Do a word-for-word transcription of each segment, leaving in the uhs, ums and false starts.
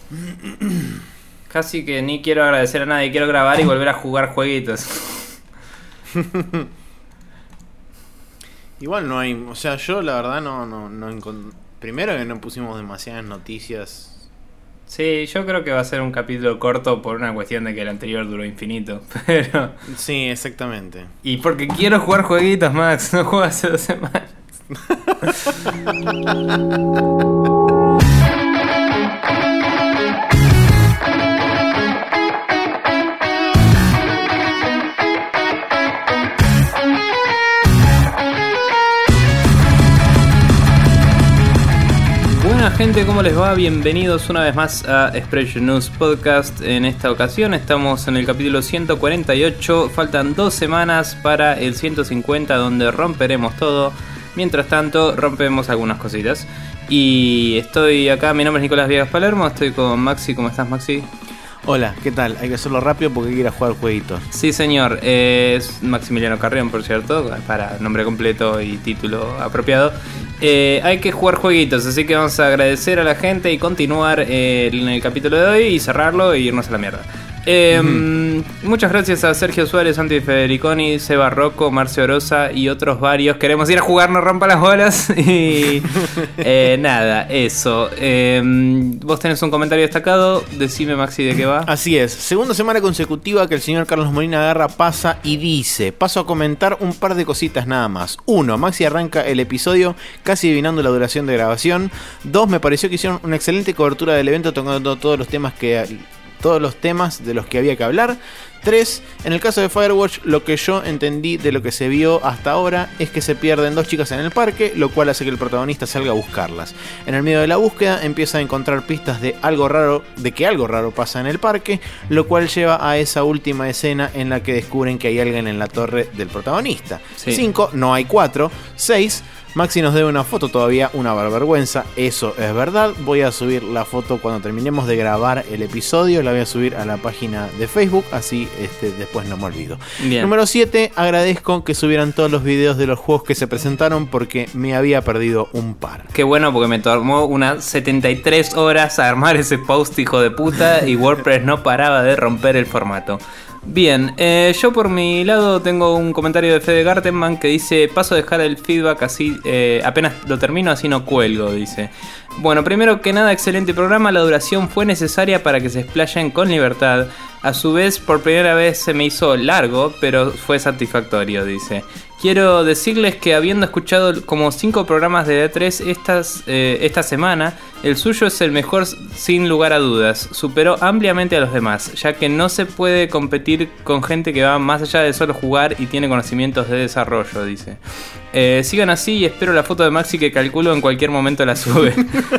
Casi que ni quiero agradecer a nadie, quiero grabar y volver a jugar jueguitos. Igual no hay, o sea, yo la verdad no, no, no encont- primero que no pusimos demasiadas noticias. Sí, yo creo que va a ser un capítulo corto por una cuestión de que el anterior duró infinito, pero... Sí, exactamente. Y porque quiero jugar jueguitos, Max, no juego hace dos semanas. Buena gente, ¿cómo les va? Bienvenidos una vez más a Spreadshirt News Podcast. En esta ocasión estamos en el capítulo ciento cuarenta y ocho. Faltan dos semanas para el ciento cincuenta, donde romperemos todo. Mientras tanto, rompemos algunas cositas. Y estoy acá, mi nombre es Nicolás Viegas Palermo. Estoy con Maxi. ¿Cómo estás, Maxi? Hola, ¿qué tal? Hay que hacerlo rápido porque hay que ir a jugar jueguitos. Sí, señor. Eh, es Maximiliano Carrión, por cierto, para nombre completo y título apropiado. Eh, hay que jugar jueguitos, así que vamos a agradecer a la gente y continuar eh, en el capítulo de hoy y cerrarlo e irnos a la mierda. Eh, uh-huh. Muchas gracias a Sergio Suárez, Santi Federiconi, Seba Rocco, Marcio Orosa y otros varios. Queremos ir a jugar, no rompa las bolas. Y eh, nada, eso. Eh, Vos tenés un comentario destacado. Decime, Maxi, de qué va. Así es, segunda semana consecutiva que el señor Carlos Molina Garra pasa y dice: paso a comentar un par de cositas nada más. Uno, Maxi arranca el episodio casi adivinando la duración de grabación. Dos, me pareció que hicieron una excelente cobertura del evento, tocando todos los temas que... todos los temas de los que había que hablar. tres. En el caso de Firewatch, lo que yo entendí de lo que se vio hasta ahora es que se pierden dos chicas en el parque, lo cual hace que el protagonista salga a buscarlas. En el medio de la búsqueda empieza a encontrar pistas de algo raro, de que algo raro pasa en el parque, lo cual lleva a esa última escena en la que descubren que hay alguien en la torre del protagonista. cinco. Sí. No hay cuatro. seis. Maxi nos debe una foto todavía, una vergüenza, eso es verdad. Voy a subir la foto cuando terminemos de grabar el episodio, la voy a subir a la página de Facebook, así este, después no me olvido. Bien. Número siete, agradezco que subieran todos los videos de los juegos que se presentaron porque me había perdido un par. Qué bueno, porque me tomó unas setenta y tres horas a armar ese post, hijo de puta, y WordPress no paraba de romper el formato. Bien, eh, yo por mi lado tengo un comentario de Fede Gartenman que dice: paso a dejar el feedback así, eh, apenas lo termino así no cuelgo, dice. Bueno, primero que nada, excelente programa, la duración fue necesaria para que se explayen con libertad. A su vez, por primera vez se me hizo largo, pero fue satisfactorio, dice. Quiero decirles que habiendo escuchado como cinco programas de D tres estas, eh, esta semana, el suyo es el mejor sin lugar a dudas. Superó ampliamente a los demás, ya que no se puede competir con gente que va más allá de solo jugar y tiene conocimientos de desarrollo, dice. Eh, sigan así y espero la foto de Maxi que calculo en cualquier momento la sube.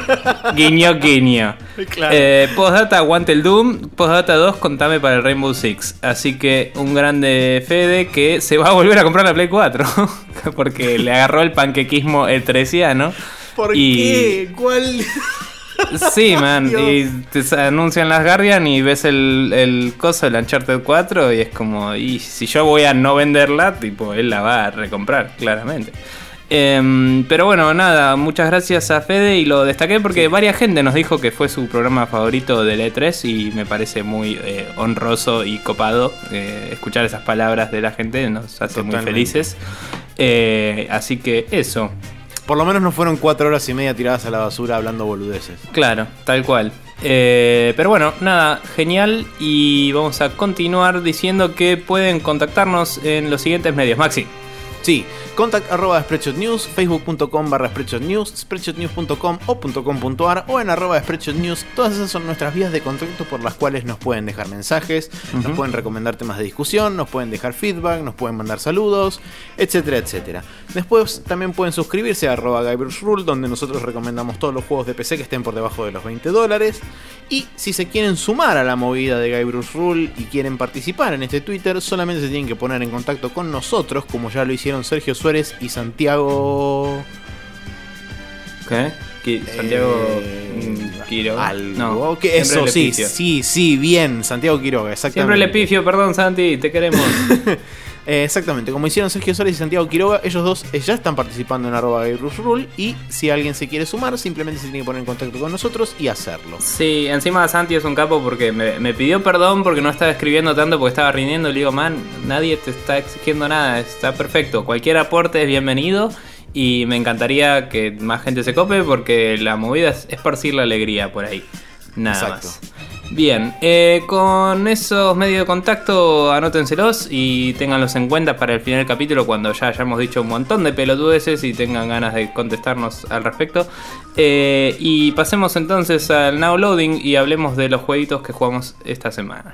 Guiño, guiño. Claro. Eh, postdata, aguante el Doom. Postdata dos, contame para el Rainbow Six. Así que un grande Fede que se va a volver a comprar la Play cuatro. Porque le agarró el panquequismo el treciano. ¿Por y... qué? ¿Cuál? Sí, man. Dios. Y te anuncian las Guardian y ves el, el coso del Uncharted cuatro y es como, y si yo voy a no venderla, tipo, él la va a recomprar, claramente. Eh, pero bueno, nada, muchas gracias a Fede y lo destaqué porque sí. Varias gente nos dijo que fue su programa favorito del E tres y me parece muy eh, honroso y copado eh, escuchar esas palabras de la gente, nos hace Totalmente. Muy felices. Eh, así que eso. Por lo menos no fueron cuatro horas y media tiradas a la basura hablando boludeces. Claro, tal cual. Eh, pero bueno, nada, genial. Y vamos a continuar diciendo que pueden contactarnos en los siguientes medios. Maxi. Sí, contact arroba Spreadshot News, facebook.com barra Spreadshot News, spreadshotnews punto com o .com.ar o en arroba Spreadshot News. Todas esas son nuestras vías de contacto por las cuales nos pueden dejar mensajes, uh-huh. nos pueden recomendar temas de discusión, nos pueden dejar feedback, nos pueden mandar saludos, etcétera, etcétera. Después también pueden suscribirse a arroba GuyBruceRule, donde nosotros recomendamos todos los juegos de P C que estén por debajo de los veinte dólares. Y si se quieren sumar a la movida de GuyBruceRule y quieren participar en este Twitter, solamente se tienen que poner en contacto con nosotros, como ya lo hicieron Sergio Suárez y Santiago... ¿Qué? ¿Qué? Santiago eh, Quiroga. Algo no, que eso, sí, sí, sí, bien, Santiago Quiroga, exactamente. Siempre le pifio, perdón Santi, te queremos. Eh, exactamente, como hicieron Sergio Soles y Santiago Quiroga, ellos dos eh, ya están participando en arroba gamerusrule y si alguien se quiere sumar, simplemente se tiene que poner en contacto con nosotros y hacerlo. Sí, encima Santi es un capo porque me, me pidió perdón porque no estaba escribiendo tanto porque estaba rindiendo. Le digo, man, nadie te está exigiendo nada, está perfecto. Cualquier aporte es bienvenido y me encantaría que más gente se cope porque la movida es esparcir la alegría por ahí. Nada Exacto. más. Bien, eh, con esos medios de contacto anótenselos y ténganlos en cuenta para el final del capítulo cuando ya hayamos dicho un montón de pelotudeces y tengan ganas de contestarnos al respecto. Eh, y pasemos entonces al Now Loading y hablemos de los jueguitos que jugamos esta semana.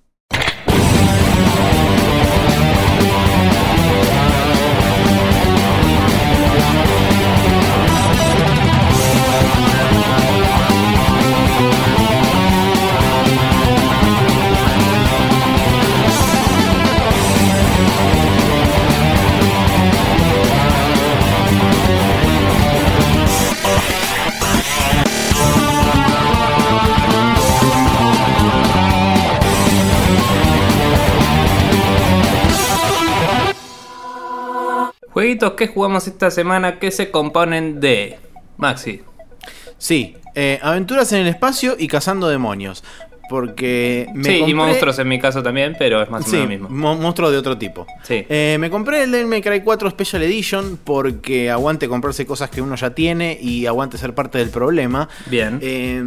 Jueguitos que jugamos esta semana que se componen de... Maxi. Sí, eh, aventuras en el espacio y cazando demonios. Porque me Sí, compré... y monstruos en mi caso también, pero es más o Sí, menos lo mismo. mo- monstruos de otro tipo. Sí. Eh, me compré el Devil May Cry cuatro Special Edition porque aguante comprarse cosas que uno ya tiene y aguante ser parte del problema. Bien. Eh,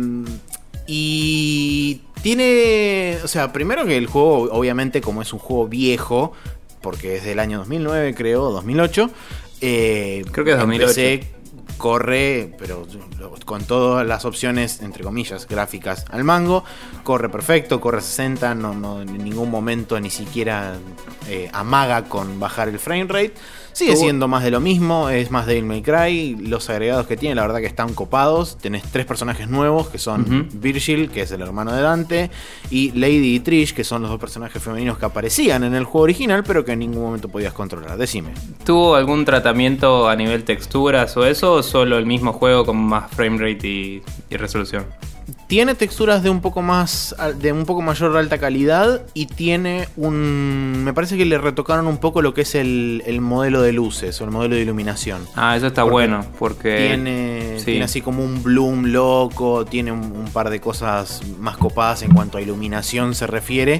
y tiene... O sea, primero que el juego, obviamente, como es un juego viejo, porque es del año dos mil nueve, creo, dos mil ocho. Eh, Creo que es dos mil ocho. Empecé, corre, pero con todas las opciones, entre comillas, gráficas al mango. Corre perfecto, corre a sesenta, no, no en ningún momento ni siquiera eh, amaga con bajar el frame rate. Sigue Tú- siendo más de lo mismo, es más Devil May Cry. Los agregados que tiene, la verdad que están copados. Tenés tres personajes nuevos, que son Ujú. Virgil, que es el hermano de Dante, y Lady y Trish, que son los dos personajes femeninos que aparecían en el juego original, pero que en ningún momento podías controlar. Decime. ¿Tuvo algún tratamiento a nivel texturas o eso? ¿O solo el mismo juego con más frame rate y, y resolución? Tiene texturas de un poco más de un poco mayor alta calidad y tiene un... Me parece que le retocaron un poco lo que es el, el modelo de luces o el modelo de iluminación. Ah, eso está Porque bueno, porque... Tiene, sí. tiene así como un bloom loco, tiene un, un par de cosas más copadas en cuanto a iluminación se refiere.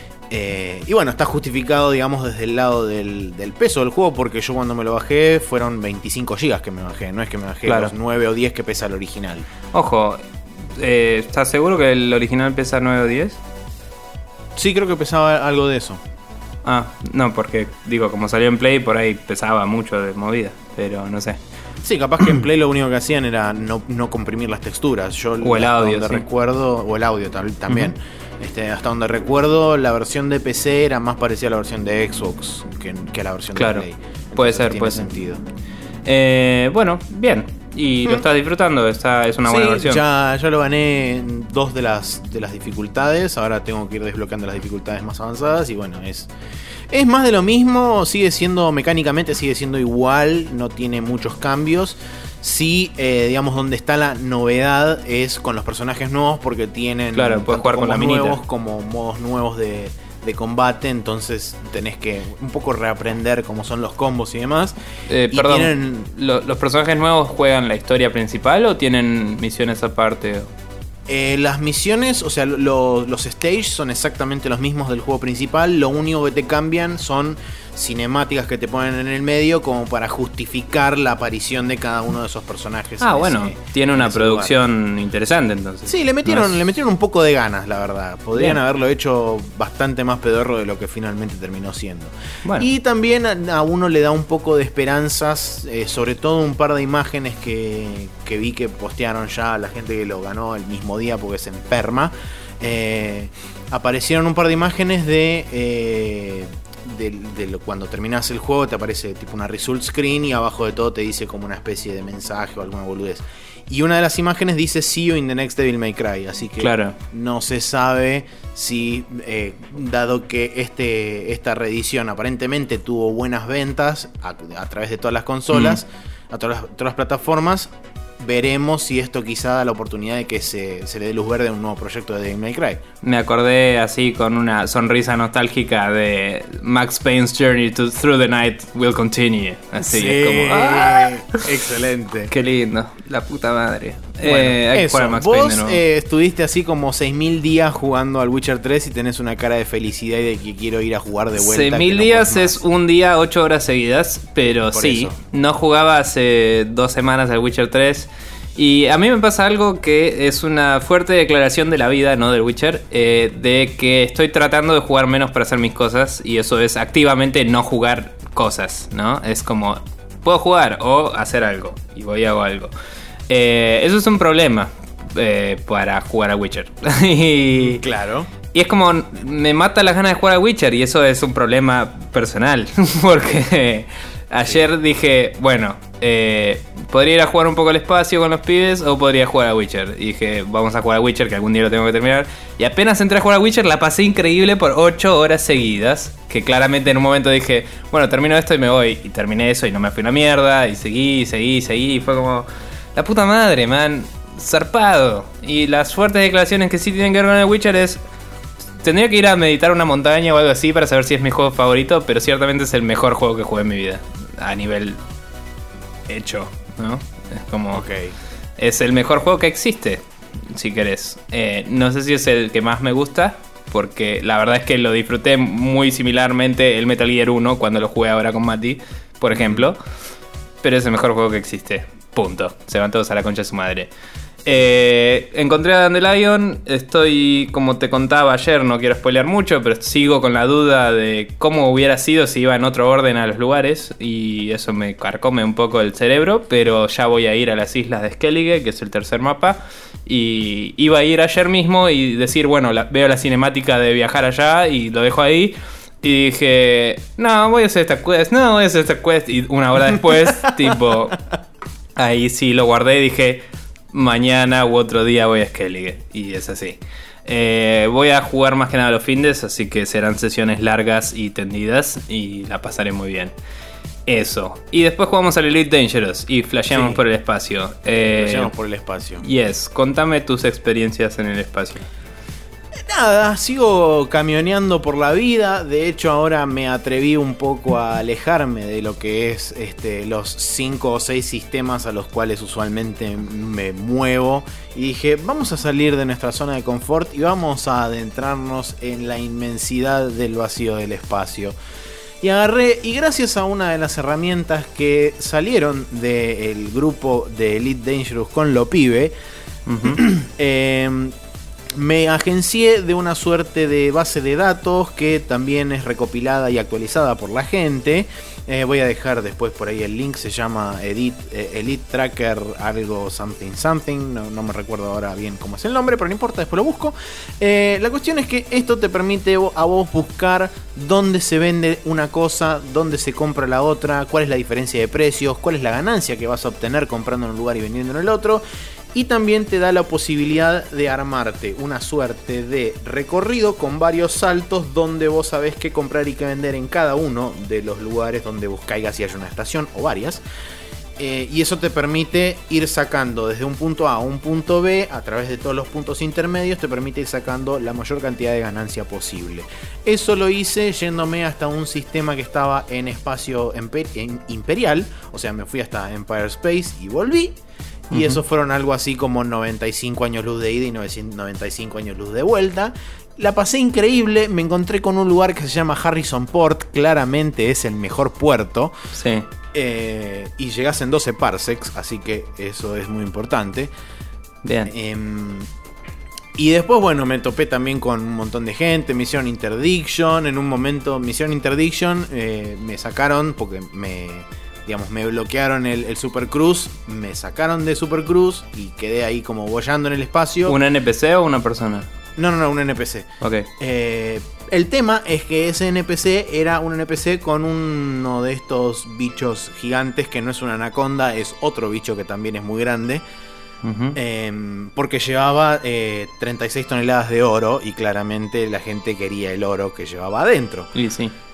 Eh, y bueno, está justificado, digamos, desde el lado del, del peso del juego, porque yo cuando me lo bajé fueron veinticinco gigas que me bajé, no es que me bajé Claro. los nueve o diez que pesa el original. Ojo, eh, ¿estás seguro que el original pesa nueve o diez? Sí, creo que pesaba algo de eso. Ah, no, porque digo, como salió en Play, por ahí pesaba mucho de movida, pero no sé. Sí, capaz que en Play lo único que hacían era no, no comprimir las texturas. Yo, O el hasta audio, donde sí. recuerdo, o el audio tal- también. Este, hasta donde recuerdo, la versión de P C era más parecida a la versión de Xbox que, que a la versión Claro, de Play. puede Entonces ser, tiene puede ser. sentido. Eh, bueno, bien. ¿Y lo Mm. estás disfrutando? Está, es una Sí, buena versión. Ya, ya lo gané en dos de las, de las dificultades. Ahora tengo que ir desbloqueando las dificultades más avanzadas. Y bueno, es, es más de lo mismo. Sigue siendo, mecánicamente sigue siendo igual. No tiene muchos cambios. Sí, eh, digamos, donde está la novedad es con los personajes nuevos. Porque tienen Claro, puedes tanto jugar con combos la minita. nuevos como modos nuevos de, de combate. Entonces tenés que un poco reaprender cómo son los combos y demás. Eh, y perdón, tienen- ¿lo- ¿los personajes nuevos juegan la historia principal o tienen misiones aparte? Eh, las misiones, o sea, lo- los stages son exactamente los mismos del juego principal. Lo único que te cambian son cinemáticas que te ponen en el medio como para justificar la aparición de cada uno de esos personajes. Ah, en bueno, ese- tiene en una ese lugar. producción interesante entonces. Sí, le metieron, No es- le metieron un poco de ganas, la verdad. Podrían Bien. haberlo hecho bastante más pedorro de lo que finalmente terminó siendo. Bueno. Y también a, a uno le da un poco de esperanzas, eh, sobre todo un par de imágenes que, que vi que postearon ya la gente que lo ganó el mismo día porque es enferma. Eh, aparecieron un par de imágenes de... eh, de, de lo- cuando terminas el juego te aparece tipo una result screen y abajo de todo te dice como una especie de mensaje o alguna boludez. Y una de las imágenes dice See you in the next Devil May Cry, así que Claro. no se sabe si, eh, dado que este, esta reedición aparentemente tuvo buenas ventas a, a través de todas las consolas, a todas las, todas las plataformas, veremos si esto quizá da la oportunidad de que se, se le dé luz verde a un nuevo proyecto de Devil May Cry. Me acordé así con una sonrisa nostálgica de Max Payne's Journey to Through the Night Will Continue. Así sí, es como... ¡ah! Excelente. Qué lindo, la puta madre. Bueno, eh, hay que eso, jugar a Max vos Payne de nuevo. eh, estuviste así como seis mil días jugando al Witcher tres y tenés una cara de felicidad y de que quiero ir a jugar de vuelta. seis mil no días podés es más. un día, ocho horas seguidas, pero Por sí, eso. no jugaba hace dos semanas al Witcher tres. Y a mí me pasa algo que es una fuerte declaración de la vida, no del Witcher, eh, de que estoy tratando de jugar menos para hacer mis cosas, y eso es activamente no jugar cosas, ¿no? Es como, puedo jugar o hacer algo, y voy y hago algo. Eh, eso es un problema eh, para jugar a Witcher. y, Claro. y es como, me mata las ganas de jugar a Witcher, y eso es un problema personal, porque ayer dije, bueno, eh, podría ir a jugar un poco al espacio con los pibes o podría jugar a Witcher. Y dije, vamos a jugar a Witcher, que algún día lo tengo que terminar. Y apenas entré a jugar a Witcher, la pasé increíble por ocho horas seguidas. Que claramente en un momento dije, bueno, termino esto y me voy. Y terminé eso y no me fui a una mierda. Y seguí, seguí, seguí. Y fue como, la puta madre, man. Zarpado. Y las fuertes declaraciones que sí tienen que ver con el Witcher es... Tendría que ir a meditar una montaña o algo así para saber si es mi juego favorito, pero ciertamente es el mejor juego que jugué en mi vida. A nivel hecho, ¿no? Es como... Ok. Es el mejor juego que existe, si querés. Eh, no sé si es el que más me gusta, porque la verdad es que lo disfruté muy similarmente el Metal Gear uno cuando lo jugué ahora con Mati, por ejemplo. Pero es el mejor juego que existe. Punto. Se van todos a la concha de su madre. Eh, encontré a Dandelion. Estoy, como te contaba ayer, no quiero spoilear mucho, pero sigo con la duda de cómo hubiera sido si iba en otro orden a los lugares. Y eso me carcome un poco el cerebro. Pero ya voy a ir a las islas de Skellige, que es el tercer mapa. Y iba a ir ayer mismo y decir, bueno, la, veo la cinemática de viajar allá y lo dejo ahí. Y dije, no, voy a hacer esta quest, no, voy a hacer esta quest. Y una hora después, tipo, ahí sí lo guardé y dije, mañana u otro día voy a Skellige. Y es así. Eh, voy a jugar más que nada los findes, así que serán sesiones largas y tendidas y la pasaré muy bien. Eso. Y después jugamos al Elite Dangerous y flasheamos Sí. por el espacio. Eh, Flasheamos por el espacio. Yes, contame tus experiencias en el espacio. Nada, sigo camioneando por la vida. De hecho, ahora me atreví un poco a alejarme de lo que es este, los cinco o seis sistemas a los cuales usualmente me muevo. Y dije, vamos a salir de nuestra zona de confort y vamos a adentrarnos en la inmensidad del vacío del espacio. Y agarré, y gracias a una de las herramientas que salieron del grupo de Elite Dangerous con lo pibe, Uh-huh. eh, me agencié de una suerte de base de datos que también es recopilada y actualizada por la gente. Eh, voy a dejar después por ahí el link, se llama Edit, eh, Elite Tracker algo something something, no, no me recuerdo ahora bien cómo es el nombre, pero no importa, después lo busco. Eh, la cuestión es que esto te permite a vos buscar dónde se vende una cosa, dónde se compra la otra, cuál es la diferencia de precios, cuál es la ganancia que vas a obtener comprando en un lugar y vendiendo en el otro. Y también te da la posibilidad de armarte una suerte de recorrido con varios saltos donde vos sabés qué comprar y qué vender en cada uno de los lugares donde vos caigas si hay una estación o varias. Eh, y eso te permite ir sacando desde un punto A a un punto B a través de todos los puntos intermedios, te permite ir sacando la mayor cantidad de ganancia posible. Eso lo hice yéndome hasta un sistema que estaba en espacio emper- en imperial, o sea, me fui hasta Empire Space y volví. Y uh-huh. Eso fueron algo así como noventa y cinco años luz de ida y noventa y cinco años luz de vuelta. La pasé increíble, me encontré con un lugar que se llama Harrison Port, claramente es el mejor puerto. Sí. Eh, y llegás en doce parsecs, así que eso es muy importante. Bien. Eh, y después, bueno, me topé también con un montón de gente, me hicieron interdiction. En un momento, me hicieron interdiction, eh, me sacaron porque me... digamos, me bloquearon el, el Super Cruise, me sacaron de Super Cruise y quedé ahí como boyando en el espacio. ¿Un N P C o una persona? No, no, no, un N P C. Ok. Eh, el tema es que ese N P C era un N P C con uno de estos bichos gigantes que no es una anaconda, es otro bicho que también es muy grande. Uh-huh. Eh, porque llevaba eh, treinta y seis toneladas de oro y claramente la gente quería el oro que llevaba adentro. Y sí.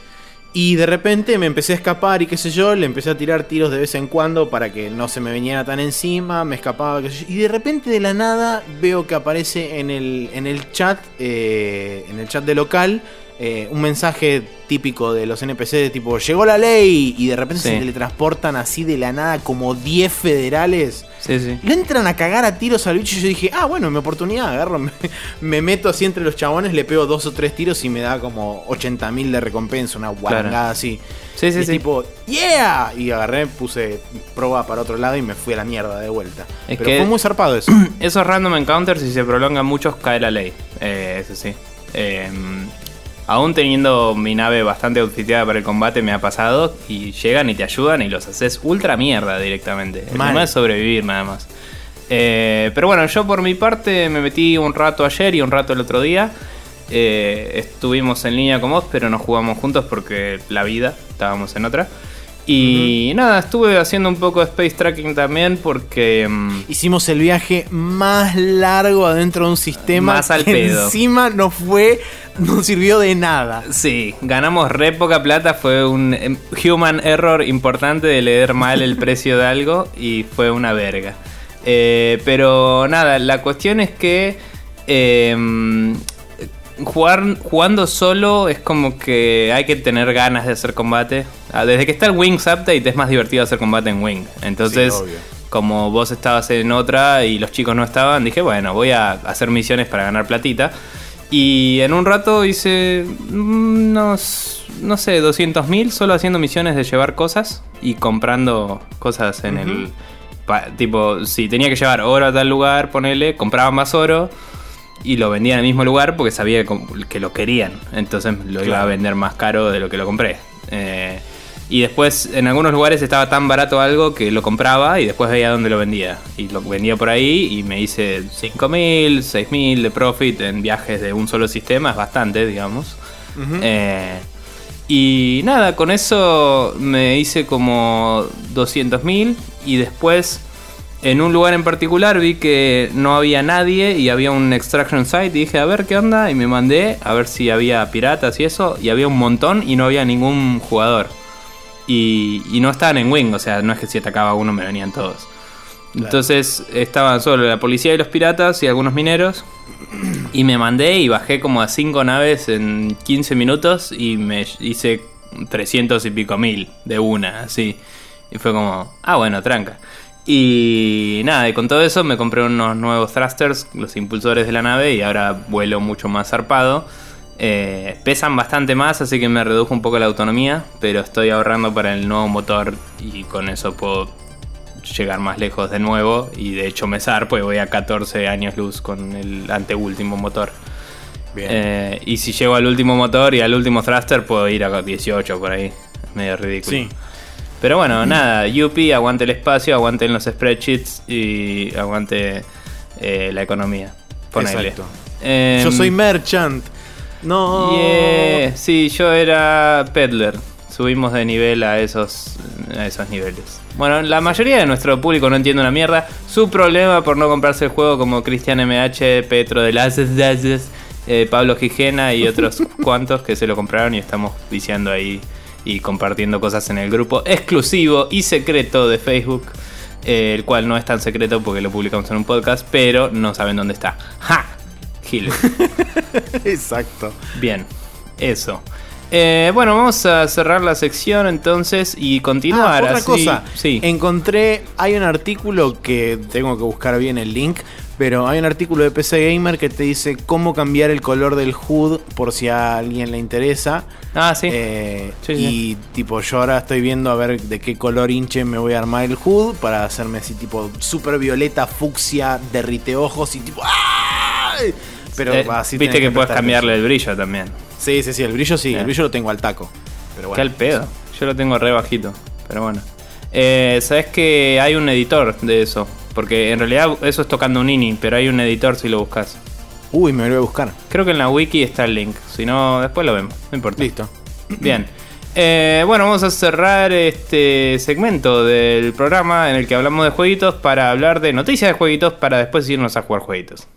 Y de repente me empecé a escapar y qué sé yo, le empecé a tirar tiros de vez en cuando para que no se me viniera tan encima, me escapaba, qué sé yo, y de repente de la nada veo que aparece en el, en el chat, eh, en el chat de local, eh, un mensaje típico de los N P C de tipo, llegó la ley, y de repente sí. se teletransportan así de la nada como diez federales. Sí, sí. Le entran a cagar a tiros al bicho y yo dije, ah, bueno, mi oportunidad, agarro, me, me meto así entre los chabones, le pego dos o tres tiros y me da como ochenta mil de recompensa, una guarangada claro. así. Sí, sí, y sí. tipo, ¡yeah! Y agarré, puse proba para otro lado y me fui a la mierda de vuelta. Es Pero que fue muy zarpado eso. Esos random encounters, si se prolongan muchos, cae la ley. Eh, eso sí. Eh, aún teniendo mi nave bastante outfiteada para el combate, me ha pasado y llegan y te ayudan y los haces ultra mierda directamente. El tema es sobrevivir nada más. Eh, pero bueno, yo por mi parte me metí un rato ayer y un rato el otro día. Eh, estuvimos en línea con vos, pero no jugamos juntos porque la vida, estábamos en otra. Y uh-huh. nada, estuve haciendo un poco de space tracking también porque... Um, hicimos el viaje más largo adentro de un sistema más al que pedo. Encima no fue, no sirvió de nada. Sí, ganamos re poca plata, fue un human error importante de leer mal el precio de algo y fue una verga. Eh, pero nada, la cuestión es que... Eh, Jugar, jugando solo es como que hay que tener ganas de hacer combate. Desde que está el Wings Update es más divertido hacer combate en Wing. Entonces, sí, como vos estabas en otra y los chicos no estaban, dije, bueno, voy a hacer misiones para ganar platita. Y en un rato hice unos, no sé, doscientos mil solo haciendo misiones de llevar cosas y comprando cosas en uh-huh. el... Pa, tipo, si tenía que llevar oro a tal lugar, ponele, compraba más oro y lo vendía en el mismo lugar porque sabía que lo querían. Entonces lo claro. iba a vender más caro de lo que lo compré. Eh, y después en algunos lugares estaba tan barato algo que lo compraba y después veía dónde lo vendía. Y lo vendía por ahí y me hice cinco mil, seis mil de profit en viajes de un solo sistema. Es bastante, digamos. Uh-huh. Eh, y nada, con eso me hice como doscientos mil y después... En un lugar en particular vi que no había nadie y había un extraction site y dije, a ver qué onda, y me mandé a ver si había piratas y eso, y había un montón y no había ningún jugador. Y, y no estaban en Wing, o sea, no es que si atacaba uno me venían todos. Claro. Entonces estaban solo la policía y los piratas y algunos mineros. Y me mandé y bajé como a cinco naves en quince minutos y me hice trescientos y pico mil de una, así. Y fue como, ah bueno, tranca. Y nada, y con todo eso me compré unos nuevos thrusters, los impulsores de la nave, y ahora vuelo mucho más zarpado. Eh, pesan bastante más, así que me redujo un poco la autonomía, pero estoy ahorrando para el nuevo motor y con eso puedo llegar más lejos de nuevo. Y de hecho me zarpo y voy a catorce años luz con el anteúltimo motor. Bien. Eh, y si llego al último motor y al último thruster puedo ir a dieciocho por ahí. Es medio ridículo. Sí. Pero bueno, nada, Yuppie, aguante el espacio, aguanten los spreadsheets y aguante eh, la economía. Ponele. Exacto. Eh, yo soy merchant. No. Yeah. Sí, yo era peddler. Subimos de nivel a esos, a esos niveles. Bueno, la mayoría de nuestro público no entiende una mierda. Su problema por no comprarse el juego, como Cristian M H, Petro de las eh, Pablo Gijena y otros cuantos que se lo compraron y estamos viciando ahí y compartiendo cosas en el grupo exclusivo y secreto de Facebook, eh, el cual no es tan secreto porque lo publicamos en un podcast, pero no saben dónde está. ¡Ja! Gil. Exacto. Bien, eso. Eh, bueno, vamos a cerrar la sección entonces y continuar. Ah, otra así. cosa, sí. Encontré, hay un artículo que tengo que buscar bien el link, pero hay un artículo de P C Gamer que te dice cómo cambiar el color del H U D por si a alguien le interesa. Ah, sí. Eh, sí, y sí. tipo, yo ahora estoy viendo a ver de qué color hinche me voy a armar el H U D para hacerme así tipo super violeta, fucsia, derrite ojos y tipo ¡ay! Pero eh, así viste que, que puedes cambiarle el brillo también. Sí, sí, sí, el brillo sí, eh. el brillo lo tengo al taco. Pero bueno. Qué al pedo. Yo lo tengo re bajito, pero bueno. Eh, Sabes que hay un editor de eso. Porque en realidad eso es tocando un ini, pero hay un editor si lo buscas. Uy, me lo voy a buscar. Creo que en la wiki está el link. Si no, después lo vemos. No importa. Listo. Bien. Eh, bueno, vamos a cerrar este segmento del programa en el que hablamos de jueguitos para hablar de noticias de jueguitos para después irnos a jugar jueguitos.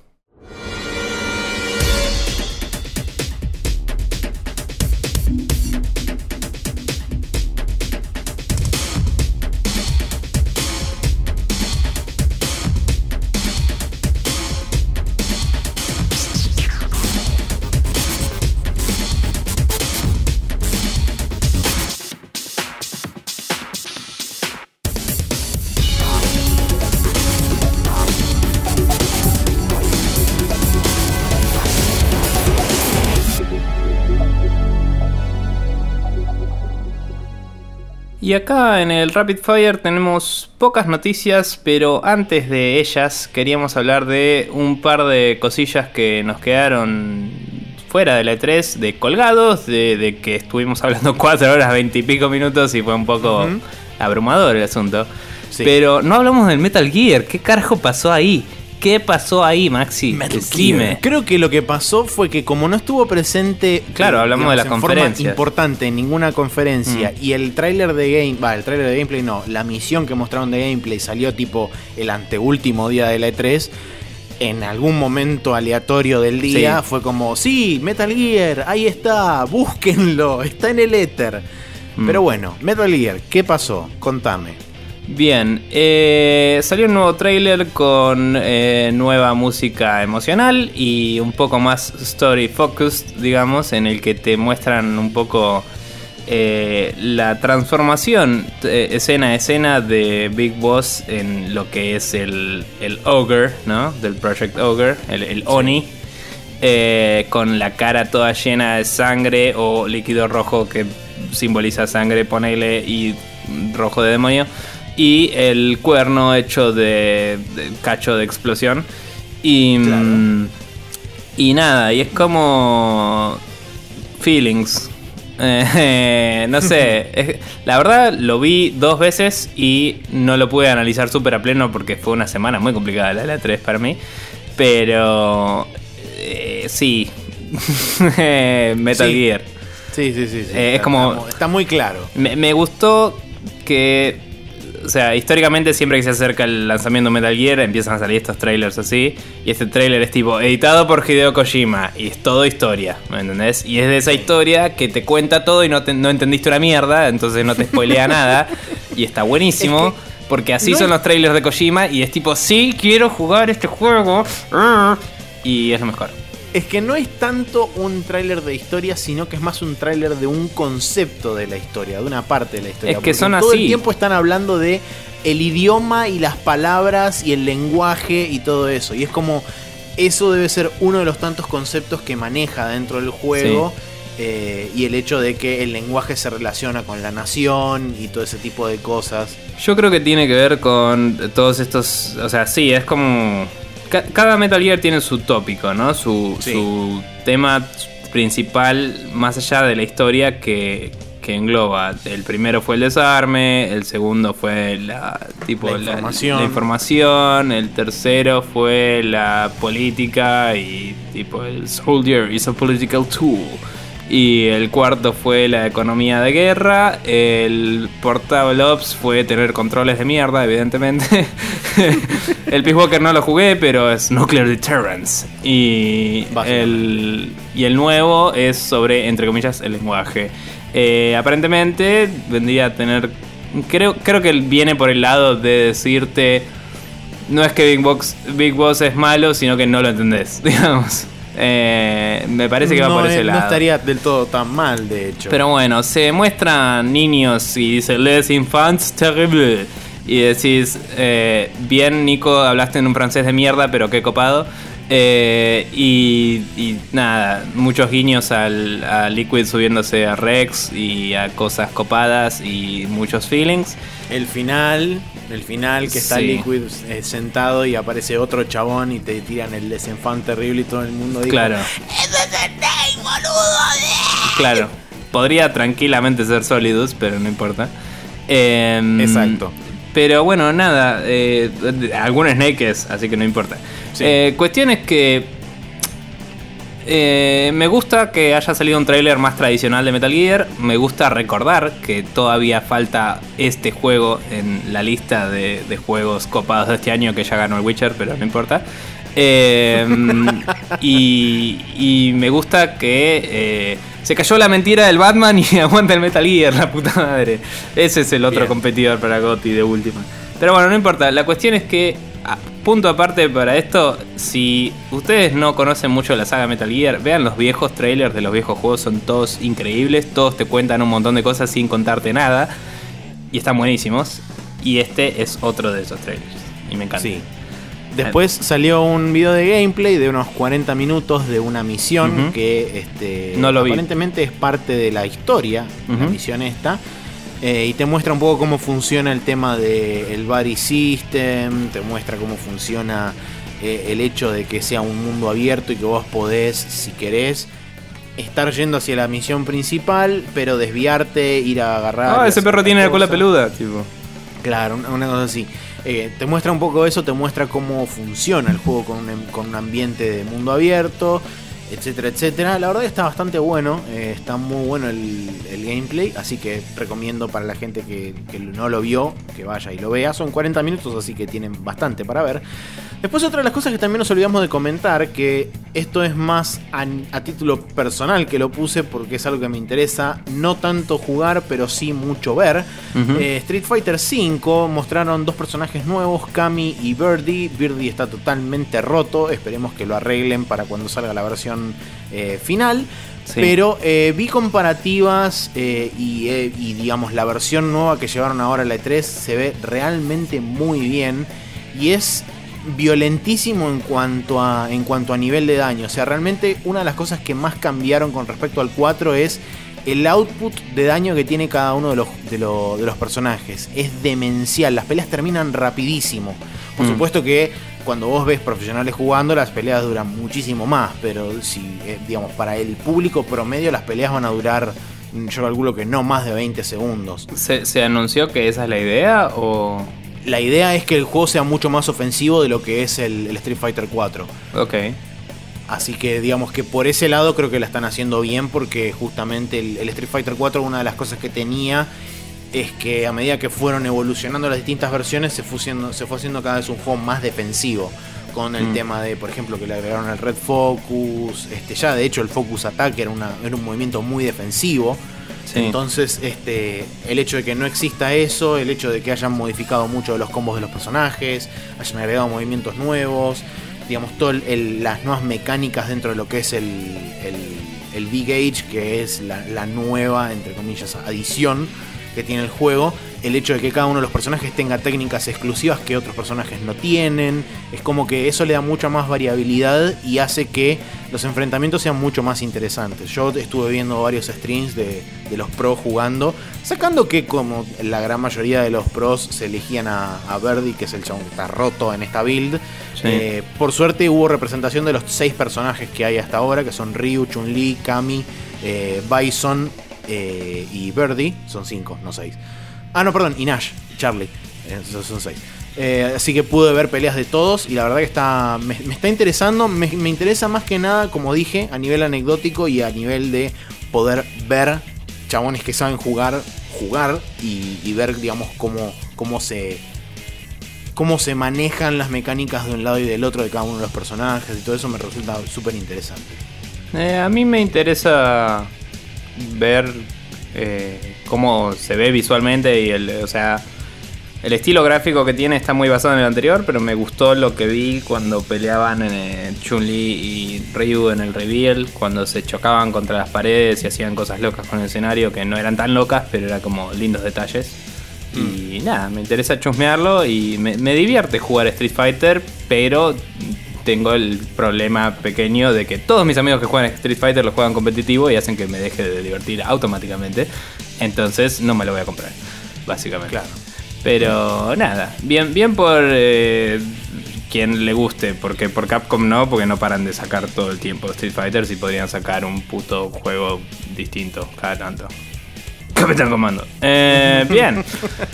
Y acá en el Rapid Fire tenemos pocas noticias, pero antes de ellas queríamos hablar de un par de cosillas que nos quedaron fuera de la E tres, de colgados, de, de que estuvimos hablando cuatro horas, veinte y pico minutos y fue un poco uh-huh. abrumador el asunto. Sí. Pero no hablamos del Metal Gear. ¿Qué carajo pasó ahí? ¿Qué pasó ahí, Maxi? Decime. Creo que lo que pasó fue que como no estuvo presente, claro, hablamos digamos, de la en conferencia forma importante en ninguna conferencia mm. y el tráiler de game, va, el tráiler de gameplay no, la misión que mostraron de gameplay salió tipo el anteúltimo día de la E tres. En algún momento aleatorio del día sí. fue como, sí, Metal Gear, ahí está, búsquenlo, está en el éter. Mm. Pero bueno, Metal Gear, ¿qué pasó? Contame. Bien, eh, salió un nuevo tráiler con eh, nueva música emocional y un poco más story focused, digamos, en el que te muestran un poco eh, la transformación eh, escena a escena de Big Boss en lo que es el, el Ogre, ¿no? Del Project Ogre, el, el Oni, eh, con la cara toda llena de sangre o líquido rojo que simboliza sangre, ponele, y rojo de demonio. Y el cuerno hecho de, de cacho de explosión. Y, claro. y nada, y es como feelings. Eh, no sé, es, la verdad lo vi dos veces y no lo pude analizar súper a pleno porque fue una semana muy complicada la E tres para mí. Pero eh, sí, Metal sí. Gear. Sí, sí, sí. sí. Eh, está, es como, está, está muy claro. Me, me gustó que... O sea, históricamente siempre que se acerca el lanzamiento de Metal Gear empiezan a salir estos trailers así. Y este trailer es tipo editado por Hideo Kojima. Y es todo historia, ¿me entendés? Y es de esa historia que te cuenta todo y no, te, no entendiste una mierda. Entonces no te spoilea nada. Y está buenísimo. Es que porque así no son es... los trailers de Kojima. Y es tipo, sí, quiero jugar este juego. Y es lo mejor. Es que no es tanto un tráiler de historia, sino que es más un tráiler de un concepto de la historia, de una parte de la historia. Es que son todo así. El tiempo están hablando de el idioma y las palabras y el lenguaje y todo eso. Y es como, eso debe ser uno de los tantos conceptos que maneja dentro del juego. Sí. Eh, y el hecho de que el lenguaje se relaciona con la nación y todo ese tipo de cosas. Yo creo que tiene que ver con todos estos... O sea, sí, es como... Cada Metal Gear tiene su tópico, ¿no? Su, sí. su tema principal, más allá de la historia que, que engloba. El primero fue el desarme, el segundo fue la, tipo, la, información. La, la información, el tercero fue la política y tipo el soldier is a political tool. Y el cuarto fue la economía de guerra. El Portable Ops fue tener controles de mierda, evidentemente. El Peace Walker no lo jugué, pero es Nuclear Deterrence. Y el, y el nuevo es sobre, entre comillas, el lenguaje. Eh, aparentemente vendría a tener... Creo, creo que viene por el lado de decirte... No es que Big Boss, Big Boss es malo, sino que no lo entendés, digamos. Eh, me parece que va no, por ese no lado. No estaría del todo tan mal, de hecho. Pero bueno, se muestran niños y dice Les enfants terribles. Y decís, eh, bien, Nico, hablaste en un francés de mierda, pero qué copado. Eh, y, y nada, muchos guiños al, a Liquid subiéndose a Rex y a cosas copadas y muchos feelings. El final, el final que está sí. Liquid eh, sentado y aparece otro chabón y te tiran el desenfán terrible y todo el mundo dice: claro. ¡Eso es el Ney, boludo! Claro, podría tranquilamente ser Solidus, pero no importa. Eh, Exacto. Pero bueno, nada, eh, algún Snake es, así que no importa. Sí. Eh, cuestión es que eh, me gusta que haya salido un tráiler más tradicional de Metal Gear. Me gusta recordar que todavía falta este juego en la lista de, de juegos copados de este año, que ya ganó el Witcher, pero no importa. Eh, y, y me gusta que eh, se cayó la mentira del Batman y aguanta el Metal Gear, la puta madre. Ese es el otro Bien. competidor para GOTY de última. Pero bueno, no importa. La cuestión es que, punto aparte para esto, si ustedes no conocen mucho la saga Metal Gear, vean los viejos trailers de los viejos juegos, son todos increíbles. Todos te cuentan un montón de cosas sin contarte nada y están buenísimos. Y este es otro de esos trailers y me encanta. Sí. Después salió un video de gameplay de unos cuarenta minutos de una misión uh-huh. que este, no lo aparentemente vi. es parte de la historia, uh-huh. la misión esta. Eh, y te muestra un poco cómo funciona el tema del Buddy System, te muestra cómo funciona eh, el hecho de que sea un mundo abierto y que vos podés, si querés, estar yendo hacia la misión principal, pero desviarte, ir a agarrar... Ah, ese perro tiene la cola peluda, tipo. Claro, una, una cosa así. Eh, te muestra un poco eso, te muestra cómo funciona el juego con un, con un ambiente de mundo abierto, etcétera, etcétera. La verdad que está bastante bueno, eh, está muy bueno el, el gameplay, así que recomiendo para la gente que, que no lo vio, que vaya y lo vea. Son cuarenta minutos, así que tienen bastante para ver. Después otra de las cosas que también nos olvidamos de comentar, que esto es más a, a título personal que lo puse porque es algo que me interesa, no tanto jugar, pero sí mucho ver. Uh-huh. eh, Street Fighter cinco mostraron dos personajes nuevos, Cammy y Birdie. Birdie está totalmente roto, esperemos que lo arreglen para cuando salga la versión eh, final. Sí. Pero eh, vi comparativas eh, y, eh, y digamos la versión nueva que llevaron ahora a la E tres se ve realmente muy bien y es violentísimo en cuanto a en cuanto a nivel de daño. O sea, realmente una de las cosas que más cambiaron con respecto al cuatro es el output de daño que tiene cada uno de los, de, lo, de los personajes. Es demencial, las peleas terminan rapidísimo. Por mm. supuesto que cuando vos ves profesionales jugando, las peleas duran muchísimo más, pero si eh, digamos, para el público promedio las peleas van a durar, yo calculo que no más de veinte segundos. ¿Se, se anunció que esa es la idea o...? La idea es que el juego sea mucho más ofensivo de lo que es el, el Street Fighter cuatro. Ok. Así que digamos que por ese lado creo que la están haciendo bien, porque justamente el, el Street Fighter cuatro, una de las cosas que tenía es que a medida que fueron evolucionando las distintas versiones se fue haciendo, se fue haciendo cada vez un juego más defensivo. Con el mm. tema de, por ejemplo, que le agregaron el Red Focus. Este, ya de hecho el Focus Attack era, una, era un movimiento muy defensivo. Sí. Entonces, este, el hecho de que no exista eso, el hecho de que hayan modificado mucho de los combos de los personajes, hayan agregado movimientos nuevos, digamos, todas las nuevas mecánicas dentro de lo que es el, el, el V-Gauge, que es la, la nueva, entre comillas, adición que tiene el juego. El hecho de que cada uno de los personajes tenga técnicas exclusivas que otros personajes no tienen, es como que eso le da mucha más variabilidad y hace que los enfrentamientos sean mucho más interesantes. Yo estuve viendo varios streams de, de los pros jugando, sacando que como la gran mayoría de los pros se elegían a, a Birdie, que es el chabón que está roto en esta build. Sí. Eh, por suerte hubo representación de los seis personajes que hay hasta ahora, que son Ryu, Chun-Li, Cammy, eh, Bison eh, y Birdie. Son cinco, no seis. Ah, no, perdón, y Nash, Charlie. Esos son seis. Eh, así que pude ver peleas de todos y la verdad que está me, me está interesando. Me, me interesa más que nada, como dije, a nivel anecdótico y a nivel de poder ver chabones que saben jugar, jugar y, y ver, digamos, cómo, cómo se cómo se manejan las mecánicas de un lado y del otro de cada uno de los personajes y todo eso me resulta súper interesante. Eh, a mí me interesa ver eh, cómo se ve visualmente y el, o sea, el estilo gráfico que tiene está muy basado en el anterior, pero me gustó lo que vi cuando peleaban en el Chun-Li y Ryu en el reveal, cuando se chocaban contra las paredes y hacían cosas locas con el escenario, que no eran tan locas, pero eran como lindos detalles. Mm. Y nada, me interesa chusmearlo y me, me divierte jugar Street Fighter, pero tengo el problema pequeño de que todos mis amigos que juegan Street Fighter lo juegan competitivo y hacen que me deje de divertir automáticamente. Entonces no me lo voy a comprar, básicamente. Claro. Pero nada, bien, bien por eh, quien le guste, porque por Capcom no, porque no paran de sacar todo el tiempo Street Fighter, si podrían sacar un puto juego distinto cada tanto. Capitán Comando. Eh, bien.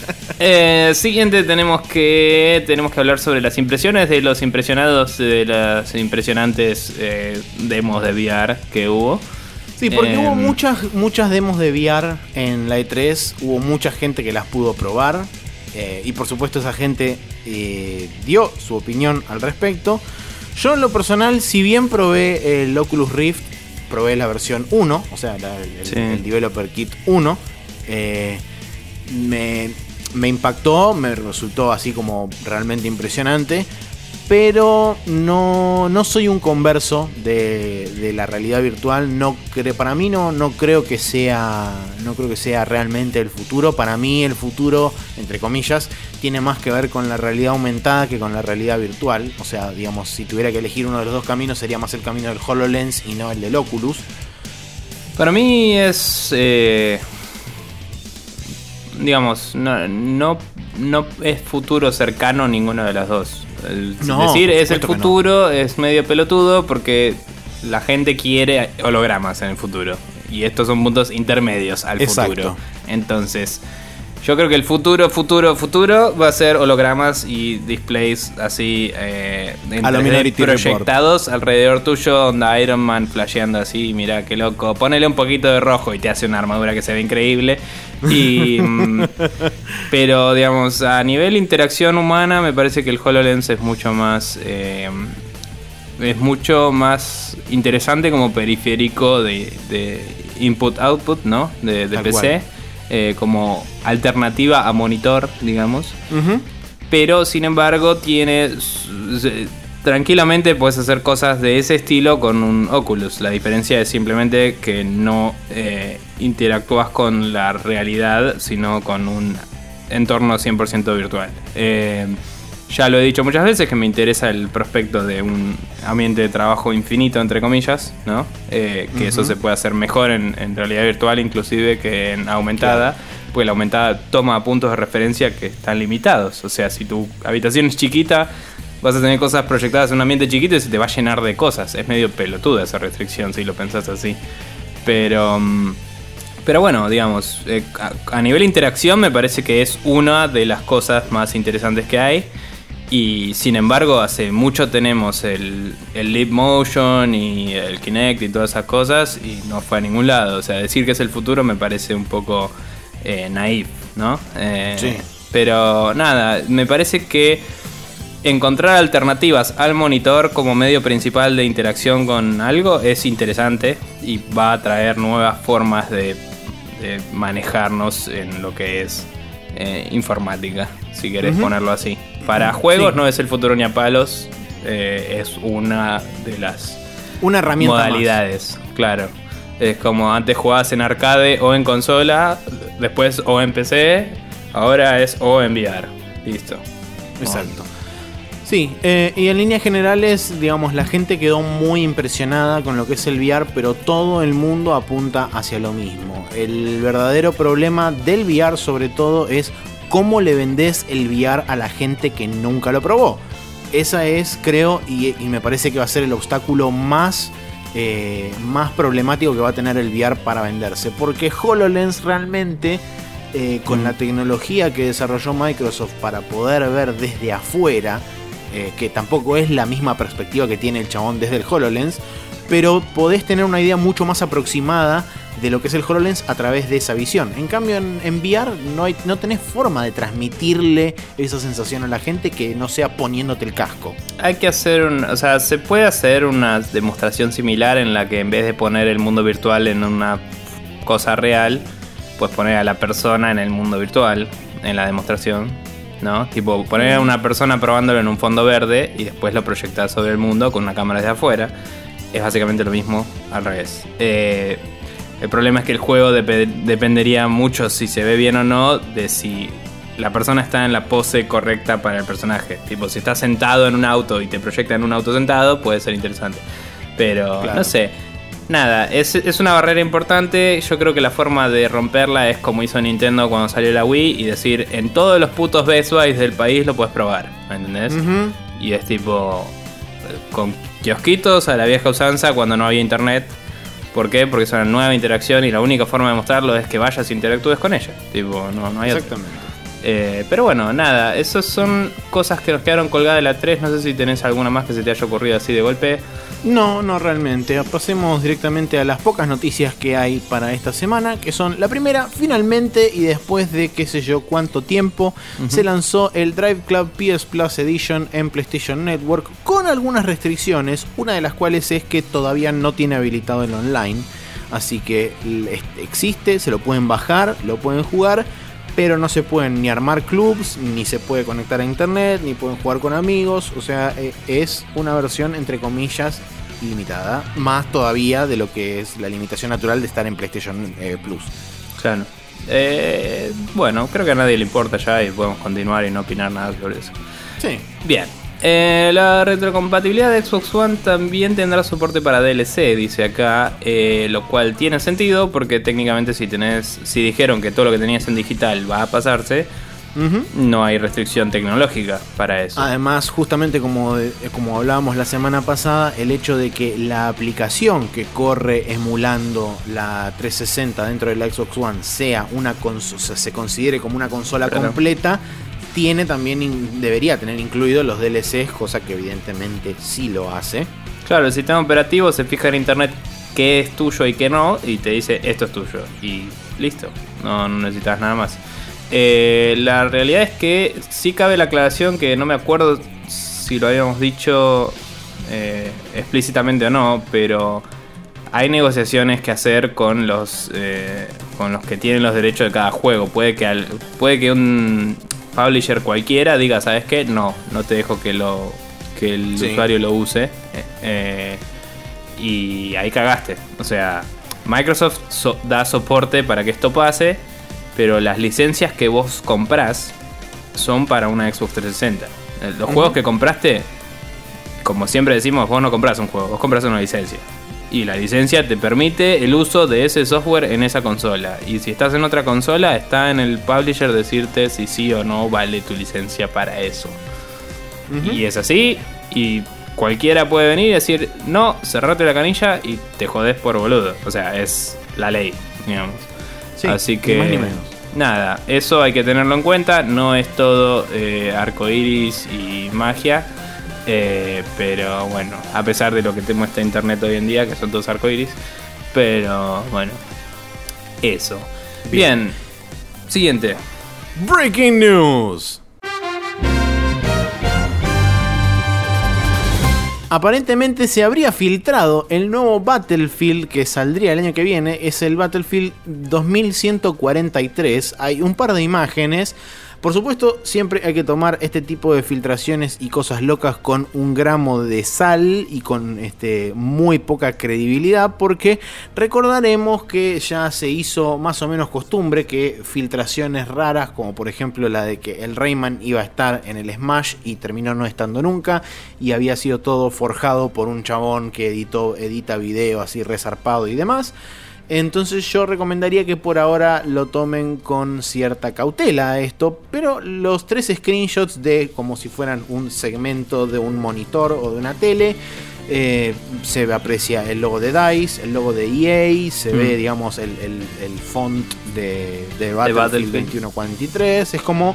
Eh, siguiente tenemos que tenemos que hablar sobre las impresiones de los impresionados, de las impresionantes eh, demos de V R que hubo. Sí, porque eh, hubo muchas muchas demos de V R en la E tres, hubo mucha gente que las pudo probar eh, y por supuesto esa gente eh, dio su opinión al respecto. Yo en lo personal, si bien probé el Oculus Rift, probé la versión uno, o sea, la, el, sí. el Developer Kit uno, eh, me, me impactó, me resultó así como realmente impresionante, pero no, no soy un converso de, de la realidad virtual. No cre, para mí no, no creo que sea no creo que sea realmente el futuro. Para mí el futuro, entre comillas, tiene más que ver con la realidad aumentada que con la realidad virtual. O sea, digamos, si tuviera que elegir uno de los dos caminos, sería más el camino del HoloLens y no el del Oculus. Para mí es... Eh... digamos, no, no, no es futuro cercano ninguno de las dos. El, No, decir por es el supuesto que futuro es medio pelotudo porque la gente quiere hologramas en el futuro. Y estos son puntos intermedios al Exacto. futuro. Entonces, yo creo que el futuro, futuro, futuro va a ser hologramas y displays así eh, en A lo tres D Minority proyectados alrededor tuyo, donde Iron Man flasheando así, mira qué loco. Ponele un poquito de rojo y te hace una armadura que se ve increíble. Y mm, pero digamos, a nivel interacción humana, me parece que el HoloLens es mucho más eh, es mucho más interesante como periférico de, de input-output, ¿no? De, de Tal P C. cual. Eh, como alternativa a monitor, digamos. Uh-huh. Pero sin embargo tiene tranquilamente puedes hacer cosas de ese estilo con un Oculus. La diferencia es simplemente que no eh, interactúas con la realidad, sino con un entorno cien por ciento virtual. Eh, ya lo he dicho muchas veces que me interesa el prospecto de un ambiente de trabajo infinito, entre comillas, ¿no? Eh, que uh-huh. eso se puede hacer mejor en, en realidad virtual inclusive que en aumentada. Claro. Porque la aumentada toma puntos de referencia que están limitados. O sea, si tu habitación es chiquita, vas a tener cosas proyectadas en un ambiente chiquito y se te va a llenar de cosas. Es medio pelotuda esa restricción si lo pensás así. Pero... Pero bueno, digamos, eh, a, a nivel interacción me parece que es una de las cosas más interesantes que hay. Y sin embargo, hace mucho tenemos el, el Leap Motion y el Kinect y todas esas cosas y no fue a ningún lado. O sea, decir que es el futuro me parece un poco eh, naif, ¿no? Eh, sí. Pero nada, me parece que encontrar alternativas al monitor como medio principal de interacción con algo es interesante y va a traer nuevas formas de, de manejarnos en lo que es eh, informática, si querés uh-huh. ponerlo así. Para juegos sí. no es el futuro ni a palos, eh, es una de las una herramienta modalidades, más. Claro. Es como antes jugabas en arcade o en consola, después o en P C, ahora es o en V R. Listo. Exacto. Sí, eh, y en líneas generales, digamos, la gente quedó muy impresionada con lo que es el V R, pero todo el mundo apunta hacia lo mismo. El verdadero problema del V R, sobre todo, es cómo le vendés el V R a la gente que nunca lo probó. Esa es, creo, y, y me parece que va a ser el obstáculo más, eh, más problemático que va a tener el V R para venderse. Porque HoloLens realmente, eh, con mm. la tecnología que desarrolló Microsoft para poder ver desde afuera, eh, que tampoco es la misma perspectiva que tiene el chabón desde el HoloLens, pero podés tener una idea mucho más aproximada de lo que es el HoloLens a través de esa visión. En cambio, en, en V R no, hay, no tenés forma de transmitirle esa sensación a la gente que no sea poniéndote el casco. Hay que hacer un... O sea, se puede hacer una demostración similar en la que en vez de poner el mundo virtual en una cosa real, puedes poner a la persona en el mundo virtual, en la demostración, ¿no? Tipo, poner a una persona probándolo en un fondo verde y después lo proyectas sobre el mundo con una cámara desde afuera. Es básicamente lo mismo al revés. Eh... El problema es que el juego dep- dependería mucho si se ve bien o no de si la persona está en la pose correcta para el personaje. Tipo, si está sentado en un auto y te proyecta en un auto sentado, puede ser interesante. Pero, claro. no sé. Nada, es, es una barrera importante. Yo creo que la forma de romperla es como hizo Nintendo cuando salió la Wii y decir, en todos los putos Best Buys del país lo puedes probar. ¿Me entendés? Uh-huh. Y es tipo, con kiosquitos a la vieja usanza cuando no había internet. ¿Por qué? Porque es una nueva interacción y la única forma de mostrarlo es que vayas e interactúes con ella. Tipo, no, no hay Exactamente. Eh, pero bueno, nada, esas son cosas que nos quedaron colgadas de la tres. No sé si tenés alguna más que se te haya ocurrido así de golpe. No, no realmente. Pasemos directamente a las pocas noticias que hay para esta semana, que son la primera, finalmente, y después de qué sé yo cuánto tiempo, uh-huh. se lanzó el Drive Club P S Plus Edition en PlayStation Network con algunas restricciones, una de las cuales es que todavía no tiene habilitado el online, así que existe, se lo pueden bajar, lo pueden jugar, pero no se pueden ni armar clubs, ni se puede conectar a internet, ni pueden jugar con amigos. O sea, es una versión, entre comillas, limitada. Más todavía de lo que es la limitación natural de estar en PlayStation eh, Plus. Claro. Eh, bueno, creo que a nadie le importa ya y podemos continuar y no opinar nada sobre eso. Sí. Bien. Eh, la retrocompatibilidad de Xbox One también tendrá soporte para D L C, dice acá, eh, lo cual tiene sentido porque técnicamente si tenés, si dijeron que todo lo que tenías en digital va a pasarse, uh-huh. no hay restricción tecnológica para eso. Además, justamente como, como hablábamos la semana pasada, el hecho de que la aplicación que corre emulando la trescientos sesenta dentro de la Xbox One sea una cons- o sea, se considere como una consola claro. completa, tiene también in- debería tener incluidos los D L Cs, cosa que evidentemente sí lo hace. Claro, el sistema operativo se fija en internet qué es tuyo y qué no, y te dice esto es tuyo y listo, no, no necesitas nada más. Eh, la realidad es que sí cabe la aclaración que no me acuerdo si lo habíamos dicho eh, explícitamente o no, pero hay negociaciones que hacer con los eh, con los que tienen los derechos de cada juego. Puede que al, puede que un publisher cualquiera diga, ¿sabes qué? No, no te dejo que lo que el sí. usuario lo use. Eh, eh, y ahí cagaste. O sea, Microsoft so- da soporte para que esto pase, pero las licencias que vos comprás son para una Xbox trescientos sesenta. Los uh-huh. juegos que compraste, como siempre decimos, vos no comprás un juego, vos comprás una licencia. Y la licencia te permite el uso de ese software en esa consola. Y si estás en otra consola, está en el publisher decirte si sí o no vale tu licencia para eso. Uh-huh. Y es así, y cualquiera puede venir y decir, no, cerrate la canilla y te jodés por boludo. O sea, es la ley, digamos. Sí, así que, ni más ni menos. Nada, eso hay que tenerlo en cuenta. No es todo eh, arcoiris y magia. Eh, pero bueno, a pesar de lo que te muestra internet hoy en día, que son todos arcoiris. Pero bueno, eso. Bien, Bien. Siguiente. Breaking news. Aparentemente se habría filtrado el nuevo Battlefield que saldría el año que viene. Es el Battlefield dos mil ciento cuarenta y tres. Hay un par de imágenes. Por supuesto, siempre hay que tomar este tipo de filtraciones y cosas locas con un gramo de sal y con este, muy poca credibilidad, porque recordaremos que ya se hizo más o menos costumbre que filtraciones raras, como por ejemplo la de que el Rayman iba a estar en el Smash y terminó no estando nunca, y había sido todo forjado por un chabón que editó, edita video así resarpado y demás. Entonces yo recomendaría que por ahora lo tomen con cierta cautela esto, pero los tres screenshots de como si fueran un segmento de un monitor o de una tele, eh, se aprecia el logo de DICE, el logo de E A, se mm. ve digamos el, el, el font de, de Battlefield veintiuno cuarenta y tres, es como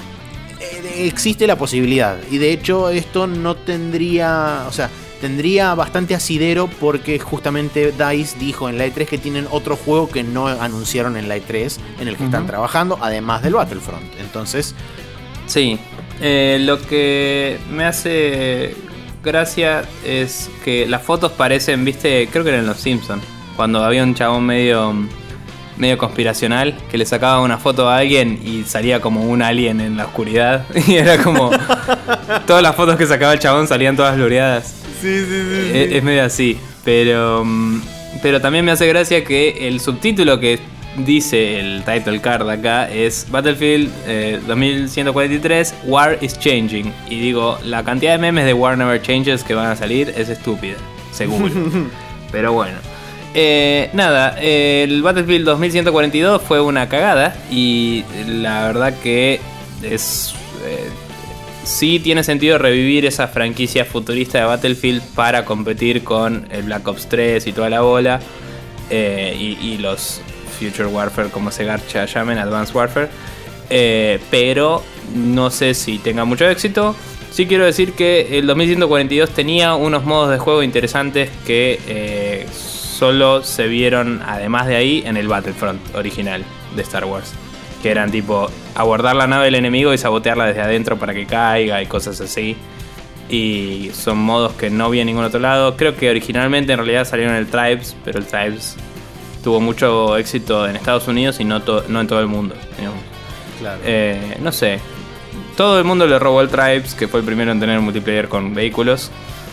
eh, existe la posibilidad, y de hecho esto no tendría, o sea, tendría bastante asidero porque justamente DICE dijo en la E tres que tienen otro juego que no anunciaron en la E tres, en el que uh-huh. están trabajando, además del Battlefront. Entonces... Sí, eh, lo que me hace gracia es que las fotos parecen, viste, creo que eran Los Simpsons, cuando había un chabón medio, medio conspiracional que le sacaba una foto a alguien y salía como un alien en la oscuridad. Y era como... todas las fotos que sacaba el chabón salían todas blureadas. Sí, sí, sí, es, sí. es medio así, pero pero también me hace gracia que el subtítulo que dice el title card acá es Battlefield eh, dos mil ciento cuarenta y tres War is Changing, y digo, la cantidad de memes de War Never Changes que van a salir es estúpida, seguro. Pero bueno, eh, nada, eh, el Battlefield dos mil ciento cuarenta y dos fue una cagada, y la verdad que es... Eh, sí tiene sentido revivir esa franquicia futurista de Battlefield para competir con el Black Ops tres y toda la bola, eh, y, y los Future Warfare, como se garcha llamen, Advanced Warfare, eh, pero no sé si tenga mucho éxito. Sí quiero decir que el dos mil ciento cuarenta y dos tenía unos modos de juego interesantes que eh, solo se vieron, además de ahí, en el Battlefront original de Star Wars, que eran tipo abordar la nave del enemigo y sabotearla desde adentro para que caiga y cosas así. Y son modos que no vi en ningún otro lado. Creo que originalmente en realidad salieron en el Tribes, pero el Tribes tuvo mucho éxito en Estados Unidos y no, to- no en todo el mundo, digamos. Claro. Eh, no sé. Todo el mundo le robó el Tribes, que fue el primero en tener multiplayer con vehículos.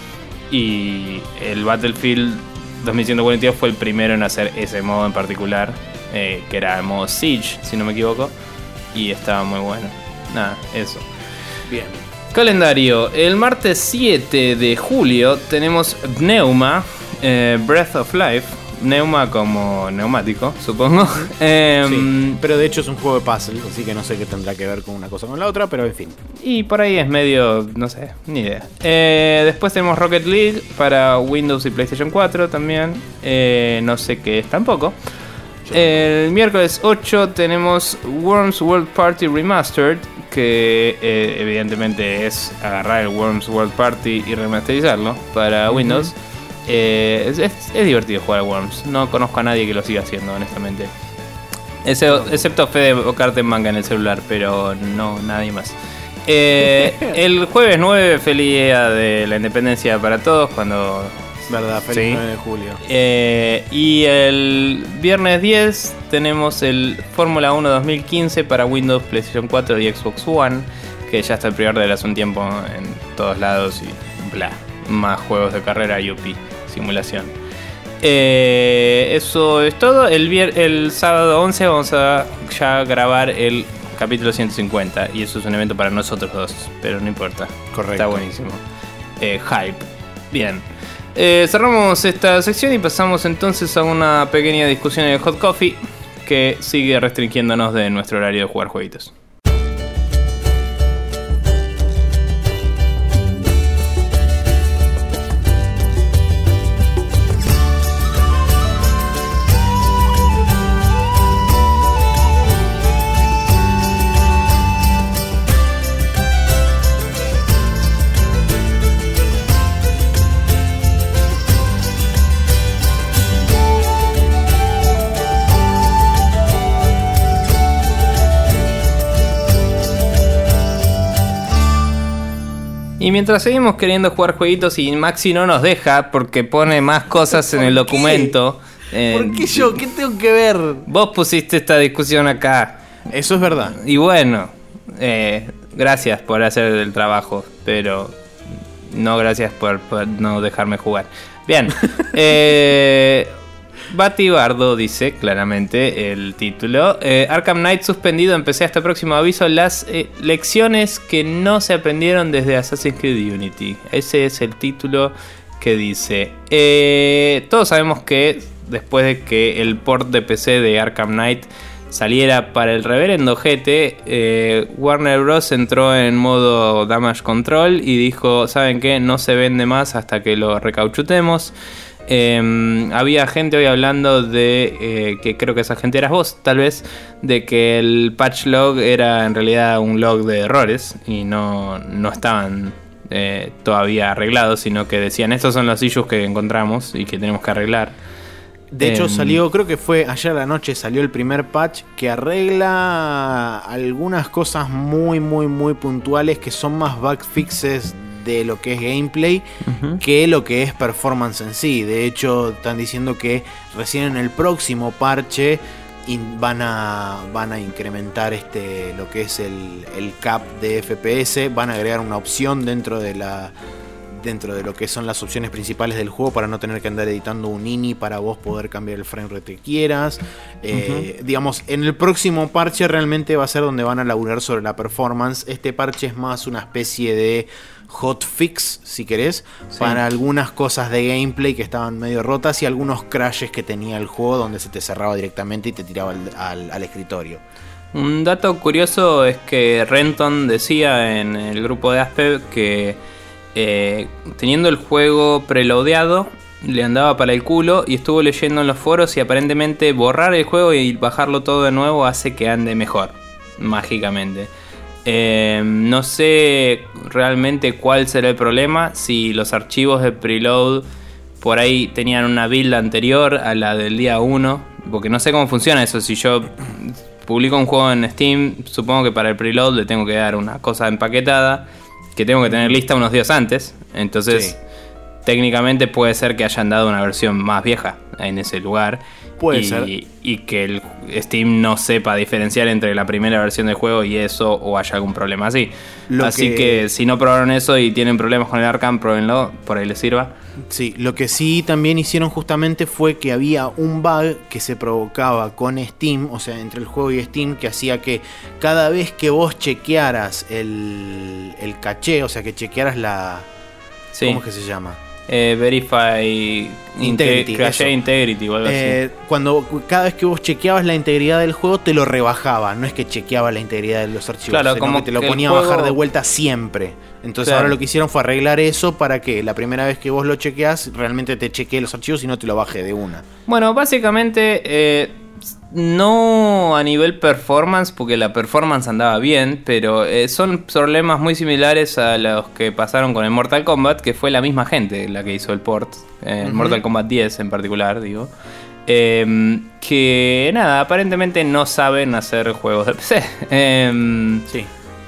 Y el Battlefield dos mil ciento cuarenta y dos fue el primero en hacer ese modo en particular. Eh, que era el modo Siege, si no me equivoco, y estaba muy bueno. Nada, eso. Bien. Calendario. El martes siete de julio tenemos Pneuma, eh, Breath of Life. Pneuma como neumático, supongo. eh, Sí, pero de hecho es un juego de puzzle, así que no sé qué tendrá que ver con una cosa con la otra, pero en fin. Y por ahí es medio, no sé, ni idea. Eh, después tenemos Rocket League para Windows y PlayStation cuatro también. Eh, no sé qué es tampoco. El miércoles ocho tenemos Worms World Party Remastered, que eh, evidentemente es agarrar el Worms World Party y remasterizarlo para Windows. Uh-huh. Eh, es, es, es divertido jugar a Worms. No conozco a nadie que lo siga haciendo, honestamente. Ese, excepto Fede Bocarte en manga en el celular, pero no, nadie más. Eh, el jueves nueve, feliz día de la independencia para todos, cuando... Verdad, feliz sí. nueve de julio. Eh, y el viernes diez tenemos el Fórmula uno dos mil quince para Windows, PlayStation cuatro y Xbox One, que ya está el pre-order hace un tiempo en todos lados y bla. Más juegos de carrera, U P, simulación. Eh, eso es todo. El, vier- el sábado once vamos a ya grabar el capítulo ciento cincuenta. Y eso es un evento para nosotros dos, pero no importa. Correcto. Está buenísimo. Eh, hype. Bien. Eh, cerramos esta sección y pasamos entonces a una pequeña discusión en el Hot Coffee que sigue restringiéndonos de nuestro horario de jugar jueguitos. Y mientras seguimos queriendo jugar jueguitos y Maxi no nos deja porque pone más cosas en el documento. Eh, ¿Por qué yo? ¿Qué tengo que ver? Vos pusiste esta discusión acá. Eso es verdad. Y bueno, eh, gracias por hacer el trabajo, pero no gracias por, por no dejarme jugar. Bien. eh... Batibardo dice claramente el título. eh, Arkham Knight suspendido. Empecé hasta próximo aviso. Las eh, lecciones que no se aprendieron desde Assassin's Creed Unity. Ese es el título que dice. Eh, todos sabemos que después de que el port de P C de Arkham Knight saliera para el reverendo ojete, eh, Warner Bros. Entró en modo damage control y dijo: ¿saben qué? No se vende más hasta que lo recauchutemos. Eh, había gente hoy hablando de eh, que creo que esa gente eras vos, tal vez, de que el patch log era en realidad un log de errores y no, no estaban eh, todavía arreglados, sino que decían: estos son los issues que encontramos y que tenemos que arreglar. De hecho eh, salió, creo que fue ayer a la noche, salió el primer patch que arregla algunas cosas muy muy muy puntuales que son más bug fixes de lo que es gameplay uh-huh. que lo que es performance en sí. De hecho están diciendo que recién en el próximo parche in, van a van a incrementar este lo que es el, el cap de F P S, van a agregar una opción dentro de la dentro de lo que son las opciones principales del juego para no tener que andar editando un ini para vos poder cambiar el frame rate que quieras. Eh, uh-huh. Digamos, en el próximo parche realmente va a ser donde van a laburar sobre la performance. Este parche es más una especie de hotfix, si querés, sí. para algunas cosas de gameplay que estaban medio rotas y algunos crashes que tenía el juego donde se te cerraba directamente y te tiraba al, al, al escritorio. Un dato curioso es que Renton decía en el grupo de Aspe que eh, teniendo el juego preloadeado le andaba para el culo, y estuvo leyendo en los foros y aparentemente borrar el juego y bajarlo todo de nuevo hace que ande mejor, mágicamente. Eh, no sé realmente cuál será el problema, si los archivos de preload por ahí tenían una build anterior a la del día uno, porque no sé cómo funciona eso. Si yo publico un juego en Steam, supongo que para el preload le tengo que dar una cosa empaquetada que tengo que tener lista unos días antes. Entonces, técnicamente puede ser que hayan dado una versión más vieja en ese lugar. Puede y, ser. Y que el Steam no sepa diferenciar entre la primera versión del juego y eso, o haya algún problema así. Lo así que... que si no probaron eso y tienen problemas con el Arkham, pruébenlo, por ahí les sirva. Sí, lo que sí también hicieron justamente fue que había un bug que se provocaba con Steam, o sea, entre el juego y Steam, que hacía que cada vez que vos chequearas el, el caché, o sea, que chequearas la... Sí. ¿Cómo es que se llama? Eh, verify Integrity, Cache Integrity o algo eh, así. Cuando cada vez que vos chequeabas la integridad del juego te lo rebajaba, no es que chequeaba la integridad de los archivos, claro, sino como que te lo que ponía juego... a bajar de vuelta siempre. Entonces claro. ahora lo que hicieron fue arreglar eso para que la primera vez que vos lo chequeas realmente te chequee los archivos y no te lo baje de una. Bueno, básicamente eh, no a nivel performance, porque la performance andaba bien, pero eh, son problemas muy similares a los que pasaron con el Mortal Kombat, que fue la misma gente la que hizo el port, eh, el uh-huh. Mortal Kombat diez en particular, digo. Eh, que nada, aparentemente no saben hacer juegos de P C. Eh, sí.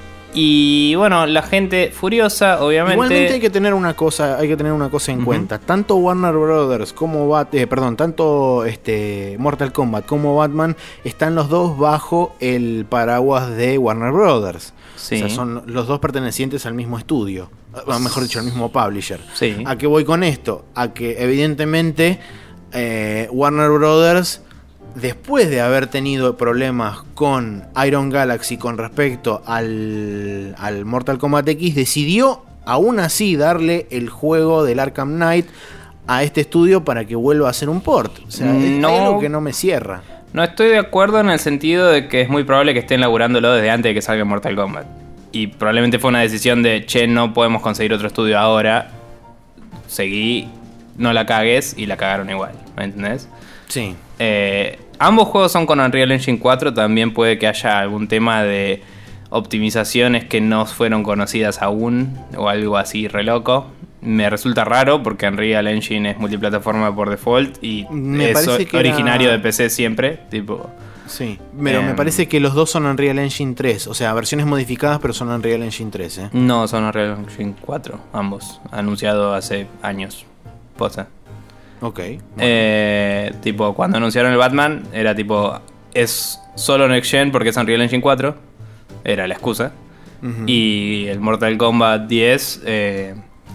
Y bueno, la gente furiosa, obviamente. Igualmente hay que tener una cosa, hay que tener una cosa en uh-huh. cuenta. Tanto Warner Brothers como Bat, eh, perdón, tanto este Mortal Kombat como Batman están los dos bajo el paraguas de Warner Brothers. Sí. O sea, son los dos pertenecientes al mismo estudio, mejor dicho, al mismo publisher. Sí. ¿A qué voy con esto? A que evidentemente eh, Warner Brothers, después de haber tenido problemas con Iron Galaxy con respecto al, al Mortal Kombat X, decidió aún así darle el juego del Arkham Knight a este estudio para que vuelva a hacer un port. O sea, no, es algo que no me cierra. No estoy de acuerdo en el sentido de que es muy probable que estén laburándolo desde antes de que salga Mortal Kombat. Y probablemente fue una decisión de, che, no podemos conseguir otro estudio ahora. Seguí, no la cagues, y la cagaron igual, ¿me entendés? Sí. Eh, ambos juegos son con Unreal Engine cuatro. También puede que haya algún tema de optimizaciones que no fueron conocidas aún, o algo así re loco. Me resulta raro porque Unreal Engine es multiplataforma por default y me es que originario era... de P C siempre, tipo. Sí, pero eh, me parece que los dos son Unreal Engine tres, o sea, versiones modificadas, pero son Unreal Engine tres, ¿eh? No, son Unreal Engine cuatro, ambos, anunciado hace años. Posta. Ok. Bueno. Eh, tipo, cuando anunciaron el Batman, era tipo, es solo Next Gen porque es Unreal Engine cuatro, era la excusa. Uh-huh. Y el Mortal Kombat diez, eh,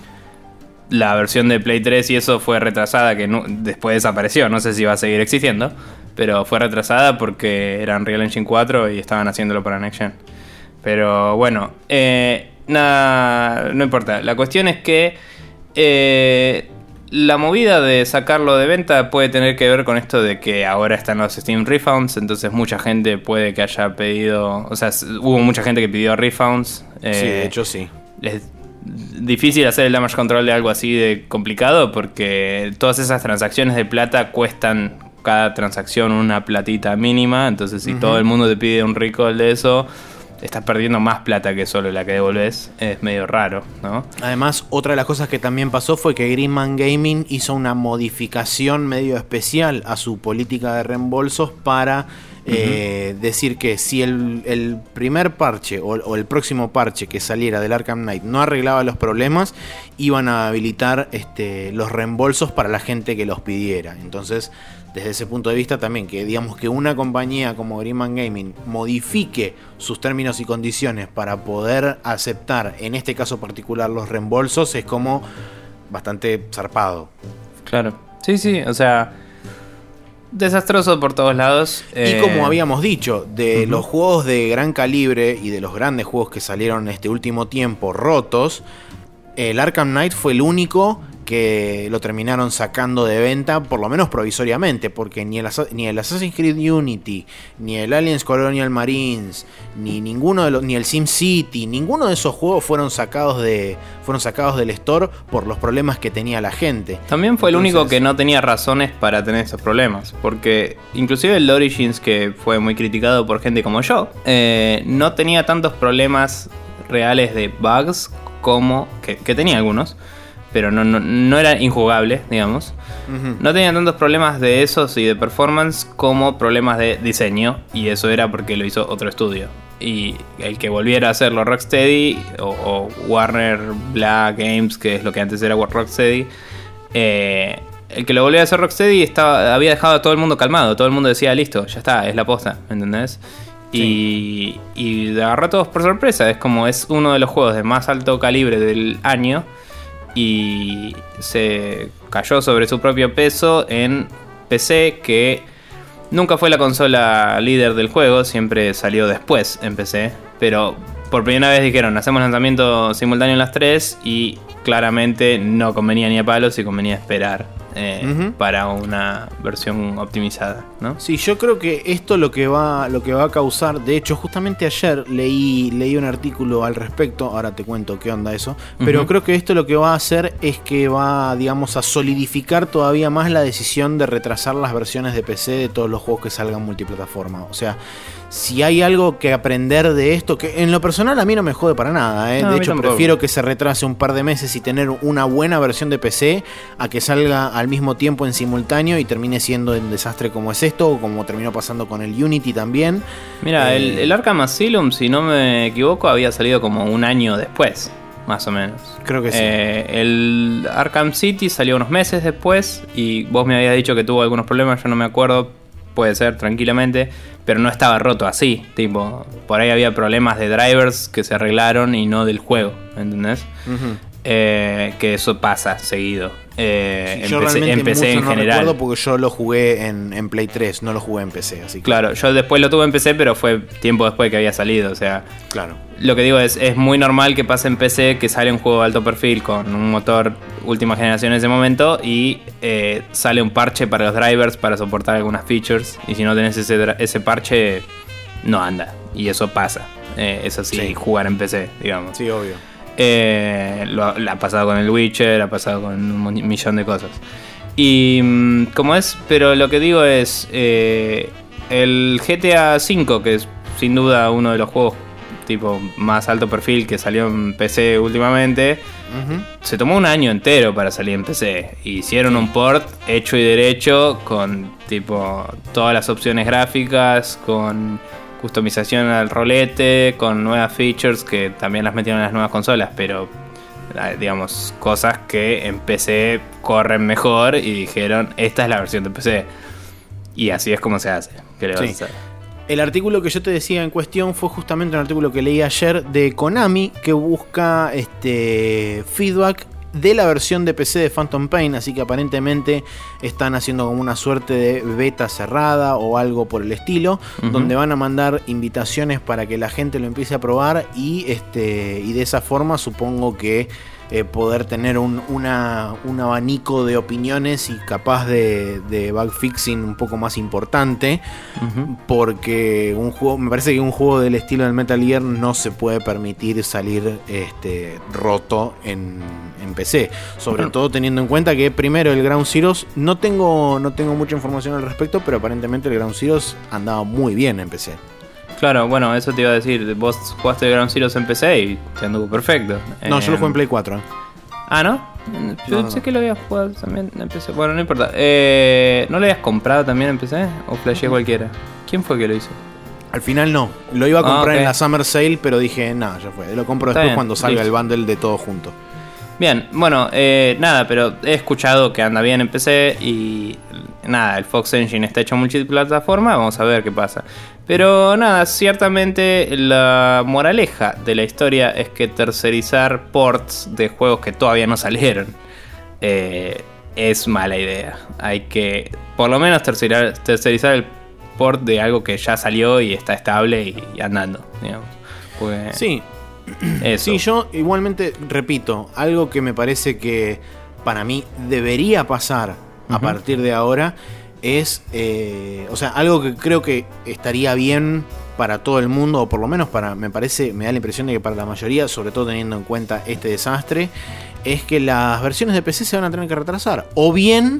la versión de Play tres y eso fue retrasada, que no, después desapareció, no sé si va a seguir existiendo, pero fue retrasada porque era Unreal Engine cuatro y estaban haciéndolo para Next Gen. Pero bueno, eh, nada, no importa. La cuestión es que eh, la movida de sacarlo de venta puede tener que ver con esto de que ahora están los Steam Refunds, entonces mucha gente puede que haya pedido, o sea, hubo mucha gente que pidió refunds. Eh, sí, de hecho sí. Es difícil hacer el damage control de algo así de complicado porque todas esas transacciones de plata cuestan cada transacción una platita mínima, entonces si uh-huh. todo el mundo te pide un recall de eso, estás perdiendo más plata que solo la que devolves. Es medio raro, ¿no? Además, otra de las cosas que también pasó fue que Greenman Gaming hizo una modificación medio especial a su política de reembolsos para uh-huh. eh, decir que si el, el primer parche o, o el próximo parche que saliera del Arkham Knight no arreglaba los problemas, iban a habilitar este, los reembolsos para la gente que los pidiera. Entonces, desde ese punto de vista también, que digamos que una compañía como Greenman Gaming modifique sus términos y condiciones para poder aceptar, en este caso particular, los reembolsos, es como bastante zarpado. Claro, sí, sí, o sea, desastroso por todos lados. Y eh... como habíamos dicho, de uh-huh. los juegos de gran calibre y de los grandes juegos que salieron en este último tiempo rotos, el Arkham Knight fue el único que lo terminaron sacando de venta, por lo menos provisoriamente, porque ni el, ni el Assassin's Creed Unity, ni el Aliens Colonial Marines, ni ninguno de los, ni el SimCity, ninguno de esos juegos fueron sacados de fueron sacados del store por los problemas que tenía la gente. También fue Entonces, el único que no tenía razones para tener esos problemas, porque inclusive el Origins, que fue muy criticado por gente como yo, eh, no tenía tantos problemas reales de bugs como que, que tenía algunos, pero no, no, no era injugable, digamos. Uh-huh. No tenía tantos problemas de esos y de performance como problemas de diseño, y eso era porque lo hizo otro estudio. y el que volviera a hacerlo Rocksteady o, o Warner Black Games, que es lo que antes era Rocksteady, eh, el que lo volviera a hacer Rocksteady estaba, había dejado a todo el mundo calmado. Todo el mundo decía, listo, ya está, es la posta, ¿me entendés? Sí. Y, y agarró a todos por sorpresa. Es como es uno de los juegos de más alto calibre del año y se cayó sobre su propio peso en P C, que nunca fue la consola líder del juego, siempre salió después en P C, pero por primera vez dijeron, hacemos lanzamiento simultáneo en las tres, y claramente no convenía ni a palos y convenía esperar eh, uh-huh. para una versión optimizada, ¿no? Sí, yo creo que esto lo que va lo que va a causar, de hecho justamente ayer leí leí un artículo al respecto, ahora te cuento qué onda eso, pero uh-huh. creo que esto lo que va a hacer es que va, digamos, a solidificar todavía más la decisión de retrasar las versiones de P C de todos los juegos que salgan multiplataforma. O sea, si hay algo que aprender de esto, que en lo personal a mí no me jode para nada, ¿eh? No, de hecho prefiero que se retrase un par de meses y tener una buena versión de P C a que salga al mismo tiempo en simultáneo y termine siendo un desastre como es esto, o como terminó pasando con el Unity también. Mira, eh, el, el Arkham Asylum, si no me equivoco, había salido como un año después, más o menos. Creo que sí. Eh, el Arkham City salió unos meses después y vos me habías dicho que tuvo algunos problemas, yo no me acuerdo. Puede ser, tranquilamente, pero no estaba roto así. Tipo, por ahí había problemas de drivers que se arreglaron y no del juego, ¿entendés? Uh-huh. Eh, que eso pasa seguido. Eh, sí, yo empecé, realmente empecé mucho en no general. recuerdo porque yo lo jugué en, en Play tres, no lo jugué en P C. Así que... Claro, yo después lo tuve en P C, pero fue tiempo después que había salido. O sea, claro. Lo que digo es, es muy normal que pase en P C que sale un juego de alto perfil con un motor última generación en ese momento y eh, sale un parche para los drivers para soportar algunas features. Y si no tenés ese, ese parche, no anda. Y eso pasa. Eh, es así, sí. Jugar en P C, digamos. Sí, obvio. Eh, lo, lo ha pasado con el Witcher, ha pasado con un millón de cosas. Y como es, pero lo que digo es, eh, el G T A cinco, que es sin duda uno de los juegos tipo más alto perfil que salió en P C últimamente, uh-huh. se tomó un año entero para salir en P C. Hicieron un port hecho y derecho con tipo todas las opciones gráficas, con customización al rolete, con nuevas features que también las metieron en las nuevas consolas, pero digamos, cosas que en P C corren mejor y dijeron, esta es la versión de P C. Y así es como se hace. ¿Qué le vas sí. a hacer? El artículo que yo te decía en cuestión fue justamente un artículo que leí ayer de Konami, que busca este feedback de la versión de P C de Phantom Pain, así que aparentemente están haciendo como una suerte de beta cerrada o algo por el estilo, uh-huh. donde van a mandar invitaciones para que la gente lo empiece a probar y este y de esa forma supongo que eh, poder tener un, una, un abanico de opiniones y capaz de, de bug fixing un poco más importante, uh-huh. porque un juego, me parece que un juego del estilo del Metal Gear no se puede permitir salir este, roto en, en P C, sobre uh-huh. todo teniendo en cuenta que primero el Ground Zeroes, no tengo, no tengo mucha información al respecto, pero aparentemente el Ground Zeroes andaba muy bien en P C. Claro, bueno, eso te iba a decir. Vos jugaste el Ground Zeroes en P C y te anduvo perfecto. No, eh, yo lo jugué en Play cuatro. Ah, ¿no? Yo no, sé no. que lo habías jugado también en P C. Bueno, no importa. Eh, ¿No lo habías comprado también en P C? ¿O flasheé cualquiera? ¿Quién fue que lo hizo? Al final no. Lo iba a comprar ah, okay. en la Summer Sale, pero dije, nada, ya fue. Lo compro Está después bien. cuando salga Listo. el bundle de todo junto. Bien, bueno, eh, nada, pero he escuchado que anda bien en P C y nada, el Fox Engine está hecho multiplataforma, vamos a ver qué pasa. Pero nada, ciertamente la moraleja de la historia es que tercerizar ports de juegos que todavía no salieron eh, es mala idea. Hay que por lo menos tercerizar, tercerizar el port de algo que ya salió y está estable y, y andando, digamos. Pues, sí. Eso. Sí, yo igualmente repito, algo que me parece que para mí debería pasar uh-huh. a partir de ahora es, eh, o sea, algo que creo que estaría bien para todo el mundo, o por lo menos para, me parece, me da la impresión de que para la mayoría, sobre todo teniendo en cuenta este desastre, es que las versiones de P C se van a tener que retrasar, o bien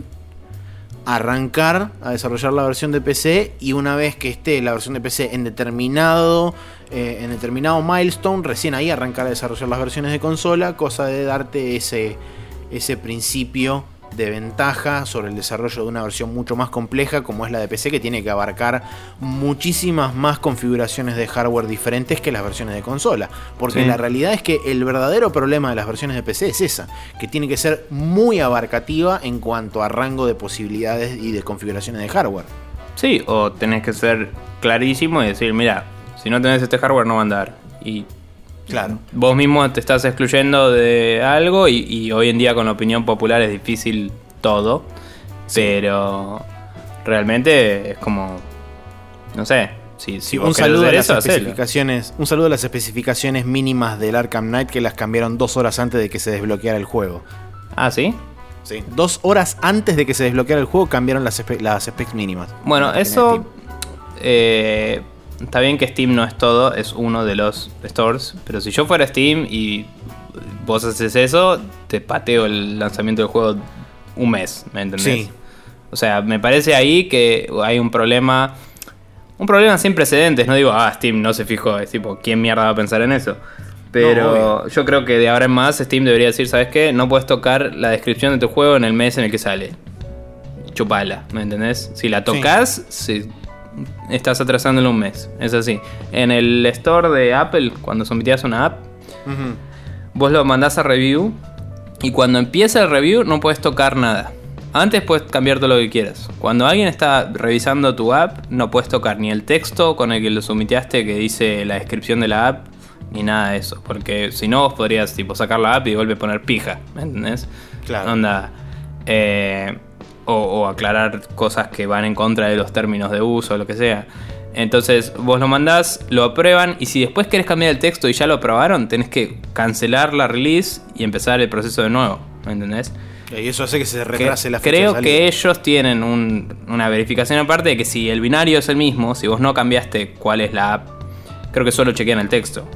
arrancar a desarrollar la versión de P C y una vez que esté la versión de P C en determinado eh, en determinado milestone, recién ahí arrancar a desarrollar las versiones de consola, cosa de darte ese ese principio de ventaja sobre el desarrollo de una versión mucho más compleja como es la de P C, que tiene que abarcar muchísimas más configuraciones de hardware diferentes que las versiones de consola. Porque Sí. la realidad es que el verdadero problema de las versiones de P C es esa, que tiene que ser muy abarcativa en cuanto a rango de posibilidades y de configuraciones de hardware. Sí, o tenés que ser clarísimo y decir, mira, si no tenés este hardware no va a andar. Y Claro. vos mismo te estás excluyendo de algo y, y hoy en día con la opinión popular es difícil todo. Sí. Pero realmente es como, no sé, si, si Sí, vos un querés saludo a hacer las eso, hacelo. especificaciones, un saludo a las especificaciones mínimas del Arkham Knight, que las cambiaron dos horas antes de que se desbloqueara el juego. Ah, ¿sí? Sí. Dos horas antes de que se desbloqueara el juego cambiaron las, espe- las specs mínimas. Bueno, La que eso tiene eh, está bien que Steam no es todo, es uno de los stores. Pero si yo fuera Steam y vos haces eso, te pateo el lanzamiento del juego un mes, ¿me entendés? Sí. O sea, me parece ahí que hay un problema. Un problema sin precedentes. No digo, ah, Steam no se fijó. Es tipo, ¿quién mierda va a pensar en eso? Pero No, yo creo que de ahora en más Steam debería decir, ¿sabes qué? No puedes tocar la descripción de tu juego en el mes en el que sale. Chupala, ¿me entendés? Si la tocas, sí, estás atrasándolo un mes. Es así. En el store de Apple, cuando sometías una app, Ujú. vos lo mandás a review y cuando empieza el review no puedes tocar nada. Antes puedes cambiar todo lo que quieras. Cuando alguien está revisando tu app, no puedes tocar ni el texto con el que lo sumiteaste que dice la descripción de la app, ni nada de eso. Porque si no, vos podrías tipo sacar la app y volver a poner pija. ¿Me entendés? Claro. Onda. Eh, o, o aclarar cosas que van en contra de los términos de uso o lo que sea. Entonces vos lo mandás, lo aprueban y si después querés cambiar el texto y ya lo aprobaron, tenés que cancelar la release y empezar el proceso de nuevo. ¿Me entendés? Y eso hace que se Que- retrase la fecha creo de salida. que ellos tienen un- una verificación aparte de que si el binario es el mismo, si vos no cambiaste cuál es la app, creo que solo chequean el texto.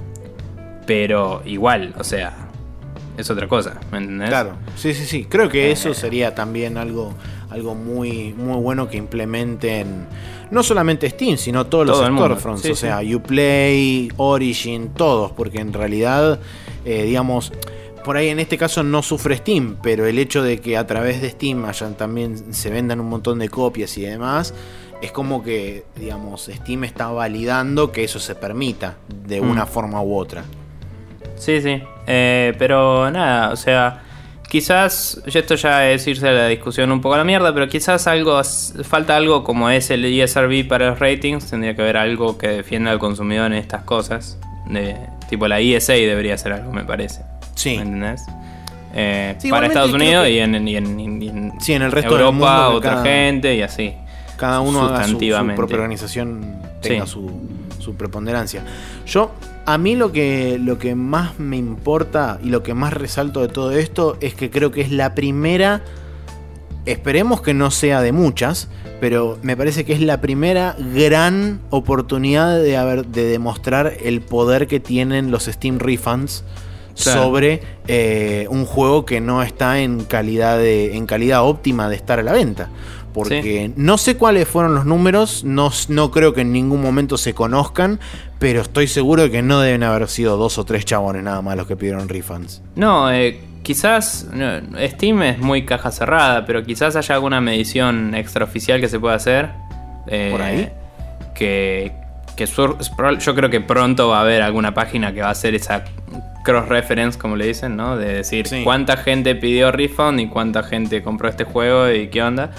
Pero igual, o sea, es otra cosa, ¿me entendés? Claro, sí, sí, sí. Creo que Eh. eso sería también algo, algo muy, muy bueno que implementen no solamente Steam, sino todos Todo los el mundo. storefronts. Sí, o sí. sea, Uplay, Origin, todos. Porque en realidad, eh, digamos, por ahí en este caso no sufre Steam, pero el hecho de que a través de Steam hayan también se vendan un montón de copias y demás, es como que, digamos, Steam está validando que eso se permita de Mm. una forma u otra. Sí, sí. Eh, pero nada, o sea, quizás, y esto ya es irse a la discusión un poco a la mierda, pero quizás algo falta algo como es el E S R B para los ratings. Tendría que haber algo que defienda al consumidor en estas cosas. De, tipo la E S A debería ser algo, me parece. Sí. ¿Me entendés? Eh, Sí, para igualmente Estados creo Unidos que- y en, y en- y en Sí, en el resto del Europa, mundo que otra cada- gente y así. Cada uno haga su, su Sustantivamente. propia organización tenga Sí. su, su preponderancia. Yo, a mí lo que, lo que más me importa y lo que más resalto de todo esto es que creo que es la primera, esperemos que no sea de muchas, pero me parece que es la primera gran oportunidad de, haber, de demostrar el poder que tienen los Steam Refunds Claro. sobre eh, un juego que no está en calidad, de, en calidad óptima de estar a la venta. Porque no sé cuáles fueron los números, no, no creo que en ningún momento se conozcan, pero estoy seguro de que no deben haber sido dos o tres chabones nada más los que pidieron refunds. No, eh, quizás no, Steam es muy caja cerrada, pero quizás haya alguna medición extraoficial que se pueda hacer. eh, ¿Por ahí? Que, que sur- yo creo que pronto va a haber alguna página que va a hacer esa cross-reference, como le dicen, ¿no? De decir Sí. cuánta gente pidió refund y cuánta gente compró este juego y qué onda.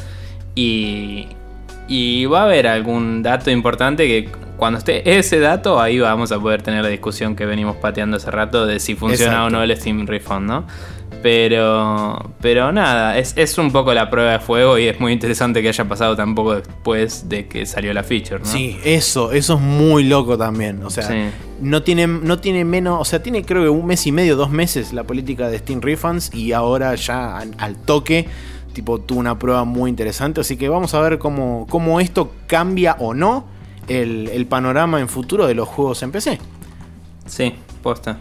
Y, y va a haber algún dato importante que cuando esté ese dato, ahí vamos a poder tener la discusión que venimos pateando hace rato de si funciona Exacto. o no el Steam Refund, ¿no? Pero, pero nada, es, es un poco la prueba de fuego y es muy interesante que haya pasado tan poco después de que salió la feature, ¿no? Sí, eso, eso es muy loco también. O sea, Sí. no tiene, no tiene menos, o sea, tiene creo que un mes y medio, dos meses la política de Steam Refunds y ahora ya al, al toque, tipo, tuvo una prueba muy interesante. Así que vamos a ver cómo, cómo esto cambia o no el, el panorama en futuro de los juegos en P C. Sí, posta.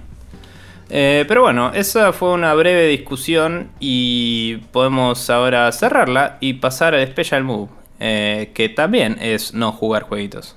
Eh, pero bueno, esa fue una breve discusión y podemos ahora cerrarla y pasar al Special Move, eh, que también es no jugar jueguitos.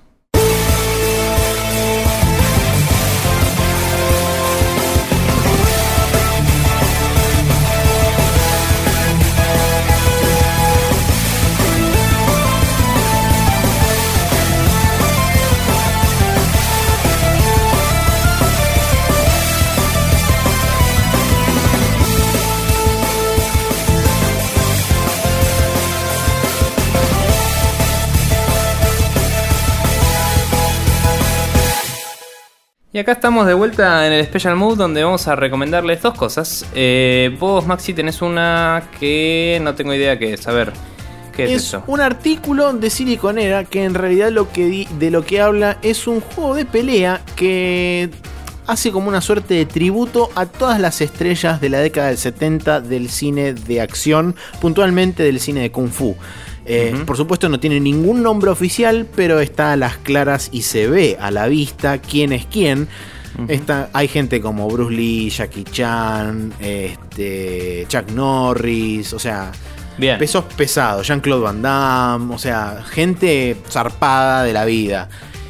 Y acá estamos de vuelta en el Special Mood, donde vamos a recomendarles dos cosas. Eh, vos, Maxi, tenés una que no tengo idea qué es. A ver, ¿qué es, es eso? Un artículo de Siliconera que en realidad lo que di, de lo que habla es un juego de pelea que hace como una suerte de tributo a todas las estrellas de la década del setenta del cine de acción, puntualmente del cine de Kung Fu. Eh, uh-huh. Por supuesto no tiene ningún nombre oficial, pero está a las claras y se ve a la vista quién es quién. Uh-huh. Está, hay gente como Bruce Lee, Jackie Chan, este, Chuck Norris, o sea, bien. Pesos pesados, Jean-Claude Van Damme, o sea, gente zarpada de la vida.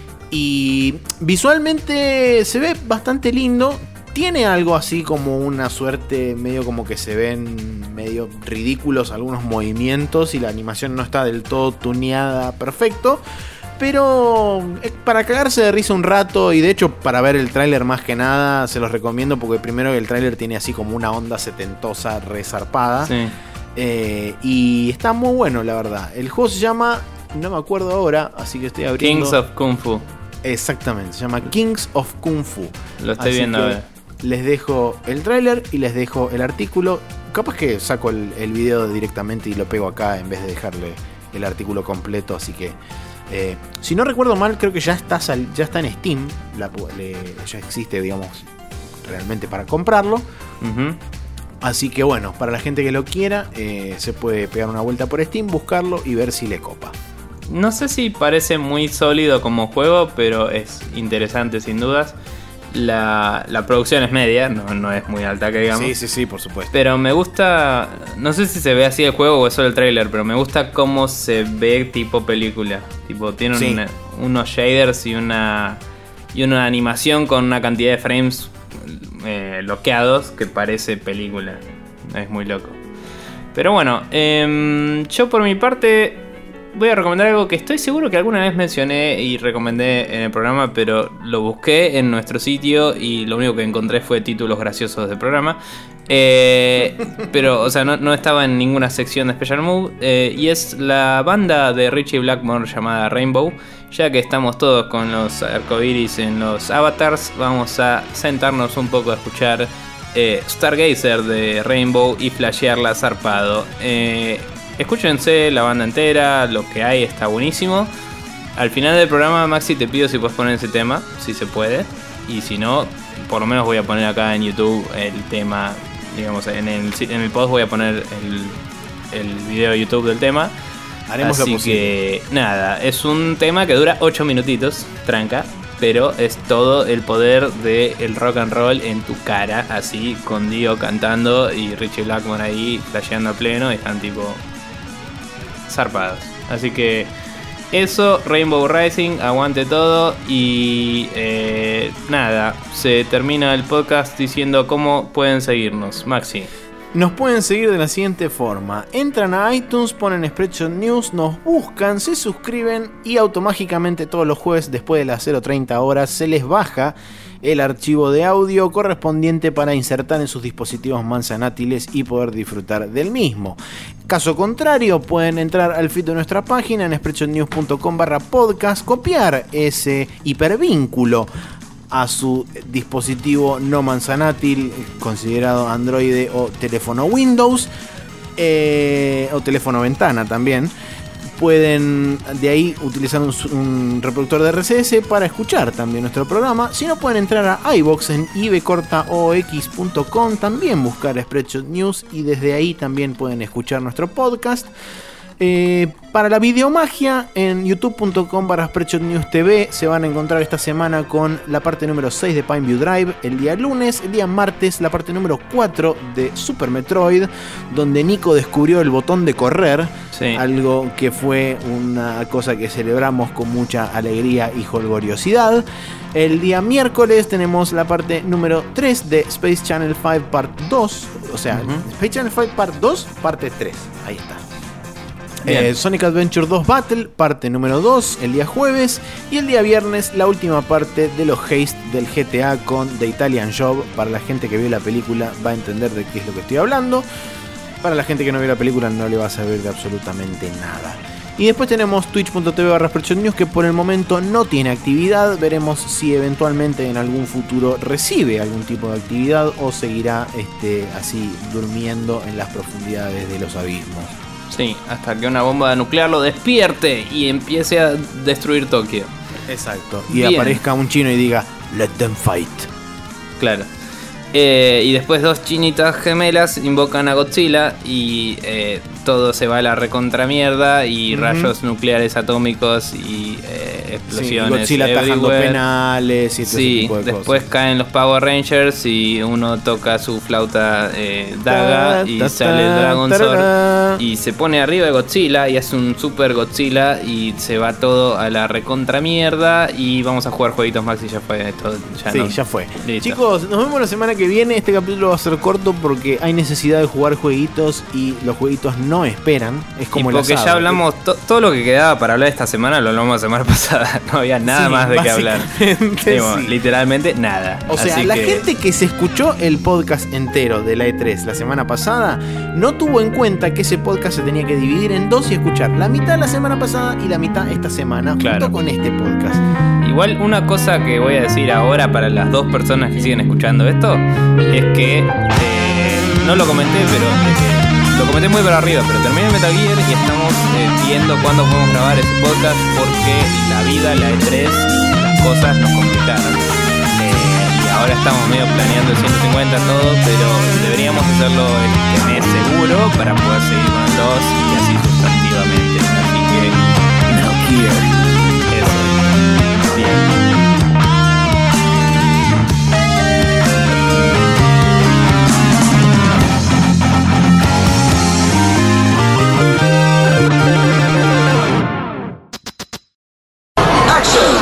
Y visualmente se ve bastante lindo. Tiene algo así como una suerte, medio como que se ven medio ridículos algunos movimientos y la animación no está del todo tuneada perfecto. Pero para cagarse de risa un rato, y de hecho para ver el tráiler más que nada se los recomiendo, porque primero el tráiler tiene así como una onda setentosa resarpada. Sí. Eh, y está muy bueno, la verdad. El juego se llama, no me acuerdo ahora, así que estoy abriendo. Kings of Kung Fu. Exactamente, se llama Kings of Kung Fu. Lo estoy así viendo a ver. Les dejo el tráiler y les dejo el artículo. Capaz que saco el, el video directamente y lo pego acá en vez de dejarle el artículo completo. Así que, eh, si no recuerdo mal, creo que ya está, sal, ya está en Steam. La, le, ya existe, digamos, realmente para comprarlo. Uh-huh. Así que bueno, para la gente que lo quiera, eh, se puede pegar una vuelta por Steam, buscarlo y ver si le copa. No sé si parece muy sólido como juego, pero es interesante sin dudas. La, la producción es media, no, no es muy alta que digamos. Sí, sí, sí, por supuesto. Pero me gusta, no sé si se ve así el juego o es solo el trailer, pero me gusta cómo se ve tipo película. Tipo, tiene sí. una, unos shaders y una, y una animación con una cantidad de frames eh, bloqueados que parece película. Es muy loco. Pero bueno, eh, yo por mi parte voy a recomendar algo que estoy seguro que alguna vez mencioné y recomendé en el programa, pero lo busqué en nuestro sitio y lo único que encontré fue títulos graciosos del programa. Eh, pero, o sea, no, no estaba en ninguna sección de Special Mood. Eh, y es la banda de Richie Blackmore llamada Rainbow. Ya que estamos todos con los arcoiris en los avatars, vamos a sentarnos un poco a escuchar eh, Stargazer de Rainbow y flashearla zarpado. Eh... Escúchense la banda entera, lo que hay está buenísimo. Al final del programa, Maxi, te pido si puedes poner ese tema, si se puede. Y si no, por lo menos voy a poner acá en YouTube el tema, digamos, en el, en el post voy a poner el, el video de YouTube del tema. Haremos Así lo posible. que, nada, es un tema que dura ocho minutitos, tranca. Pero es todo el poder del rock and roll en tu cara, así, con Dio cantando y Richie Blackmore ahí flasheando a pleno. Y están tipo zarpados. Así que eso, Rainbow Rising, aguante todo. Y eh, nada, se termina el podcast diciendo cómo pueden seguirnos. Maxi. Nos pueden seguir de la siguiente forma. Entran a iTunes, ponen Spreadshot News, nos buscan, se suscriben y automáticamente todos los jueves después de las cero treinta horas se les baja el archivo de audio correspondiente para insertar en sus dispositivos manzanátiles y poder disfrutar del mismo. Caso contrario, pueden entrar al feed de nuestra página en spreadshotnews.com barra podcast, copiar ese hipervínculo a su dispositivo no manzanátil, considerado Android o teléfono Windows, eh, o teléfono ventana también. Pueden de ahí utilizar un, un reproductor de R C S para escuchar también nuestro programa. Si no, pueden entrar a iVoox en i b corta o x punto com, también buscar Spreadshot News y desde ahí también pueden escuchar nuestro podcast. Eh, para la videomagia, en youtube punto com barra Spreadshot News T V se van a encontrar esta semana con la parte número seis de Pineview Drive el día lunes. El día martes la parte número cuatro de Super Metroid, donde Nico descubrió el botón de correr, sí. Algo que fue una cosa que celebramos con mucha alegría y jolgoriosidad. El día miércoles tenemos la parte número tres de Space Channel cinco Part dos, o sea, uh-huh. Space Channel cinco Part dos, parte tres, ahí está. Eh, Sonic Adventure dos Battle, parte número dos, el día jueves. Y el día viernes, la última parte de los haste del G T A con The Italian Job. Para la gente que vio la película va a entender de qué es lo que estoy hablando. Para la gente que no vio la película no le va a servir de absolutamente nada. Y después tenemos twitch punto tv barra Spreadshot News, que por el momento no tiene actividad. Veremos si eventualmente en algún futuro recibe algún tipo de actividad o seguirá este, así durmiendo en las profundidades de los abismos. Sí, hasta que una bomba nuclear lo despierte y empiece a destruir Tokio. Exacto. Y Bien. aparezca un chino y diga, let them fight. Claro. Eh, y después dos chinitas gemelas invocan a Godzilla y eh, todo se va a la recontramierda y uh-huh. rayos nucleares atómicos y eh, explosiones. Sí, Godzilla atajando penales y ese sí, tipo de después cosas. caen los Power Rangers y uno toca su flauta eh, daga ta, y ta, sale el Dragon ta, Sword y se pone arriba de Godzilla y hace un super Godzilla y se va todo a la recontramierda y vamos a jugar jueguitos Max y ya fue esto. Ya sí, no. ya fue. Listo. Chicos, nos vemos la semana que viene. Este capítulo va a ser corto porque hay necesidad de jugar jueguitos y los jueguitos no esperan. Es como y porque el asado, ya hablamos to- todo lo que quedaba para hablar esta semana lo hablamos la semana pasada. No había nada sí, más de qué hablar. Digo, sí. Literalmente nada. O sea, Así la que... gente que se escuchó el podcast entero de la E tres la semana pasada no tuvo en cuenta que ese podcast se tenía que dividir en dos y escuchar la mitad la semana pasada y la mitad esta semana, claro. junto con este podcast. Igual una cosa que voy a decir ahora para las dos personas que siguen escuchando esto es que eh, no lo comenté, pero eh, lo comenté muy por arriba, pero terminé Metal Gear y estamos eh, viendo cuándo podemos grabar ese podcast porque la vida, la E tres y las cosas nos complicaron. Eh, y ahora estamos medio planeando el ciento cincuenta todo, pero deberíamos hacerlo este mes seguro para poder seguir con el dos y así sustantivamente. Así que Metal Gear. Eso. Bien. Action!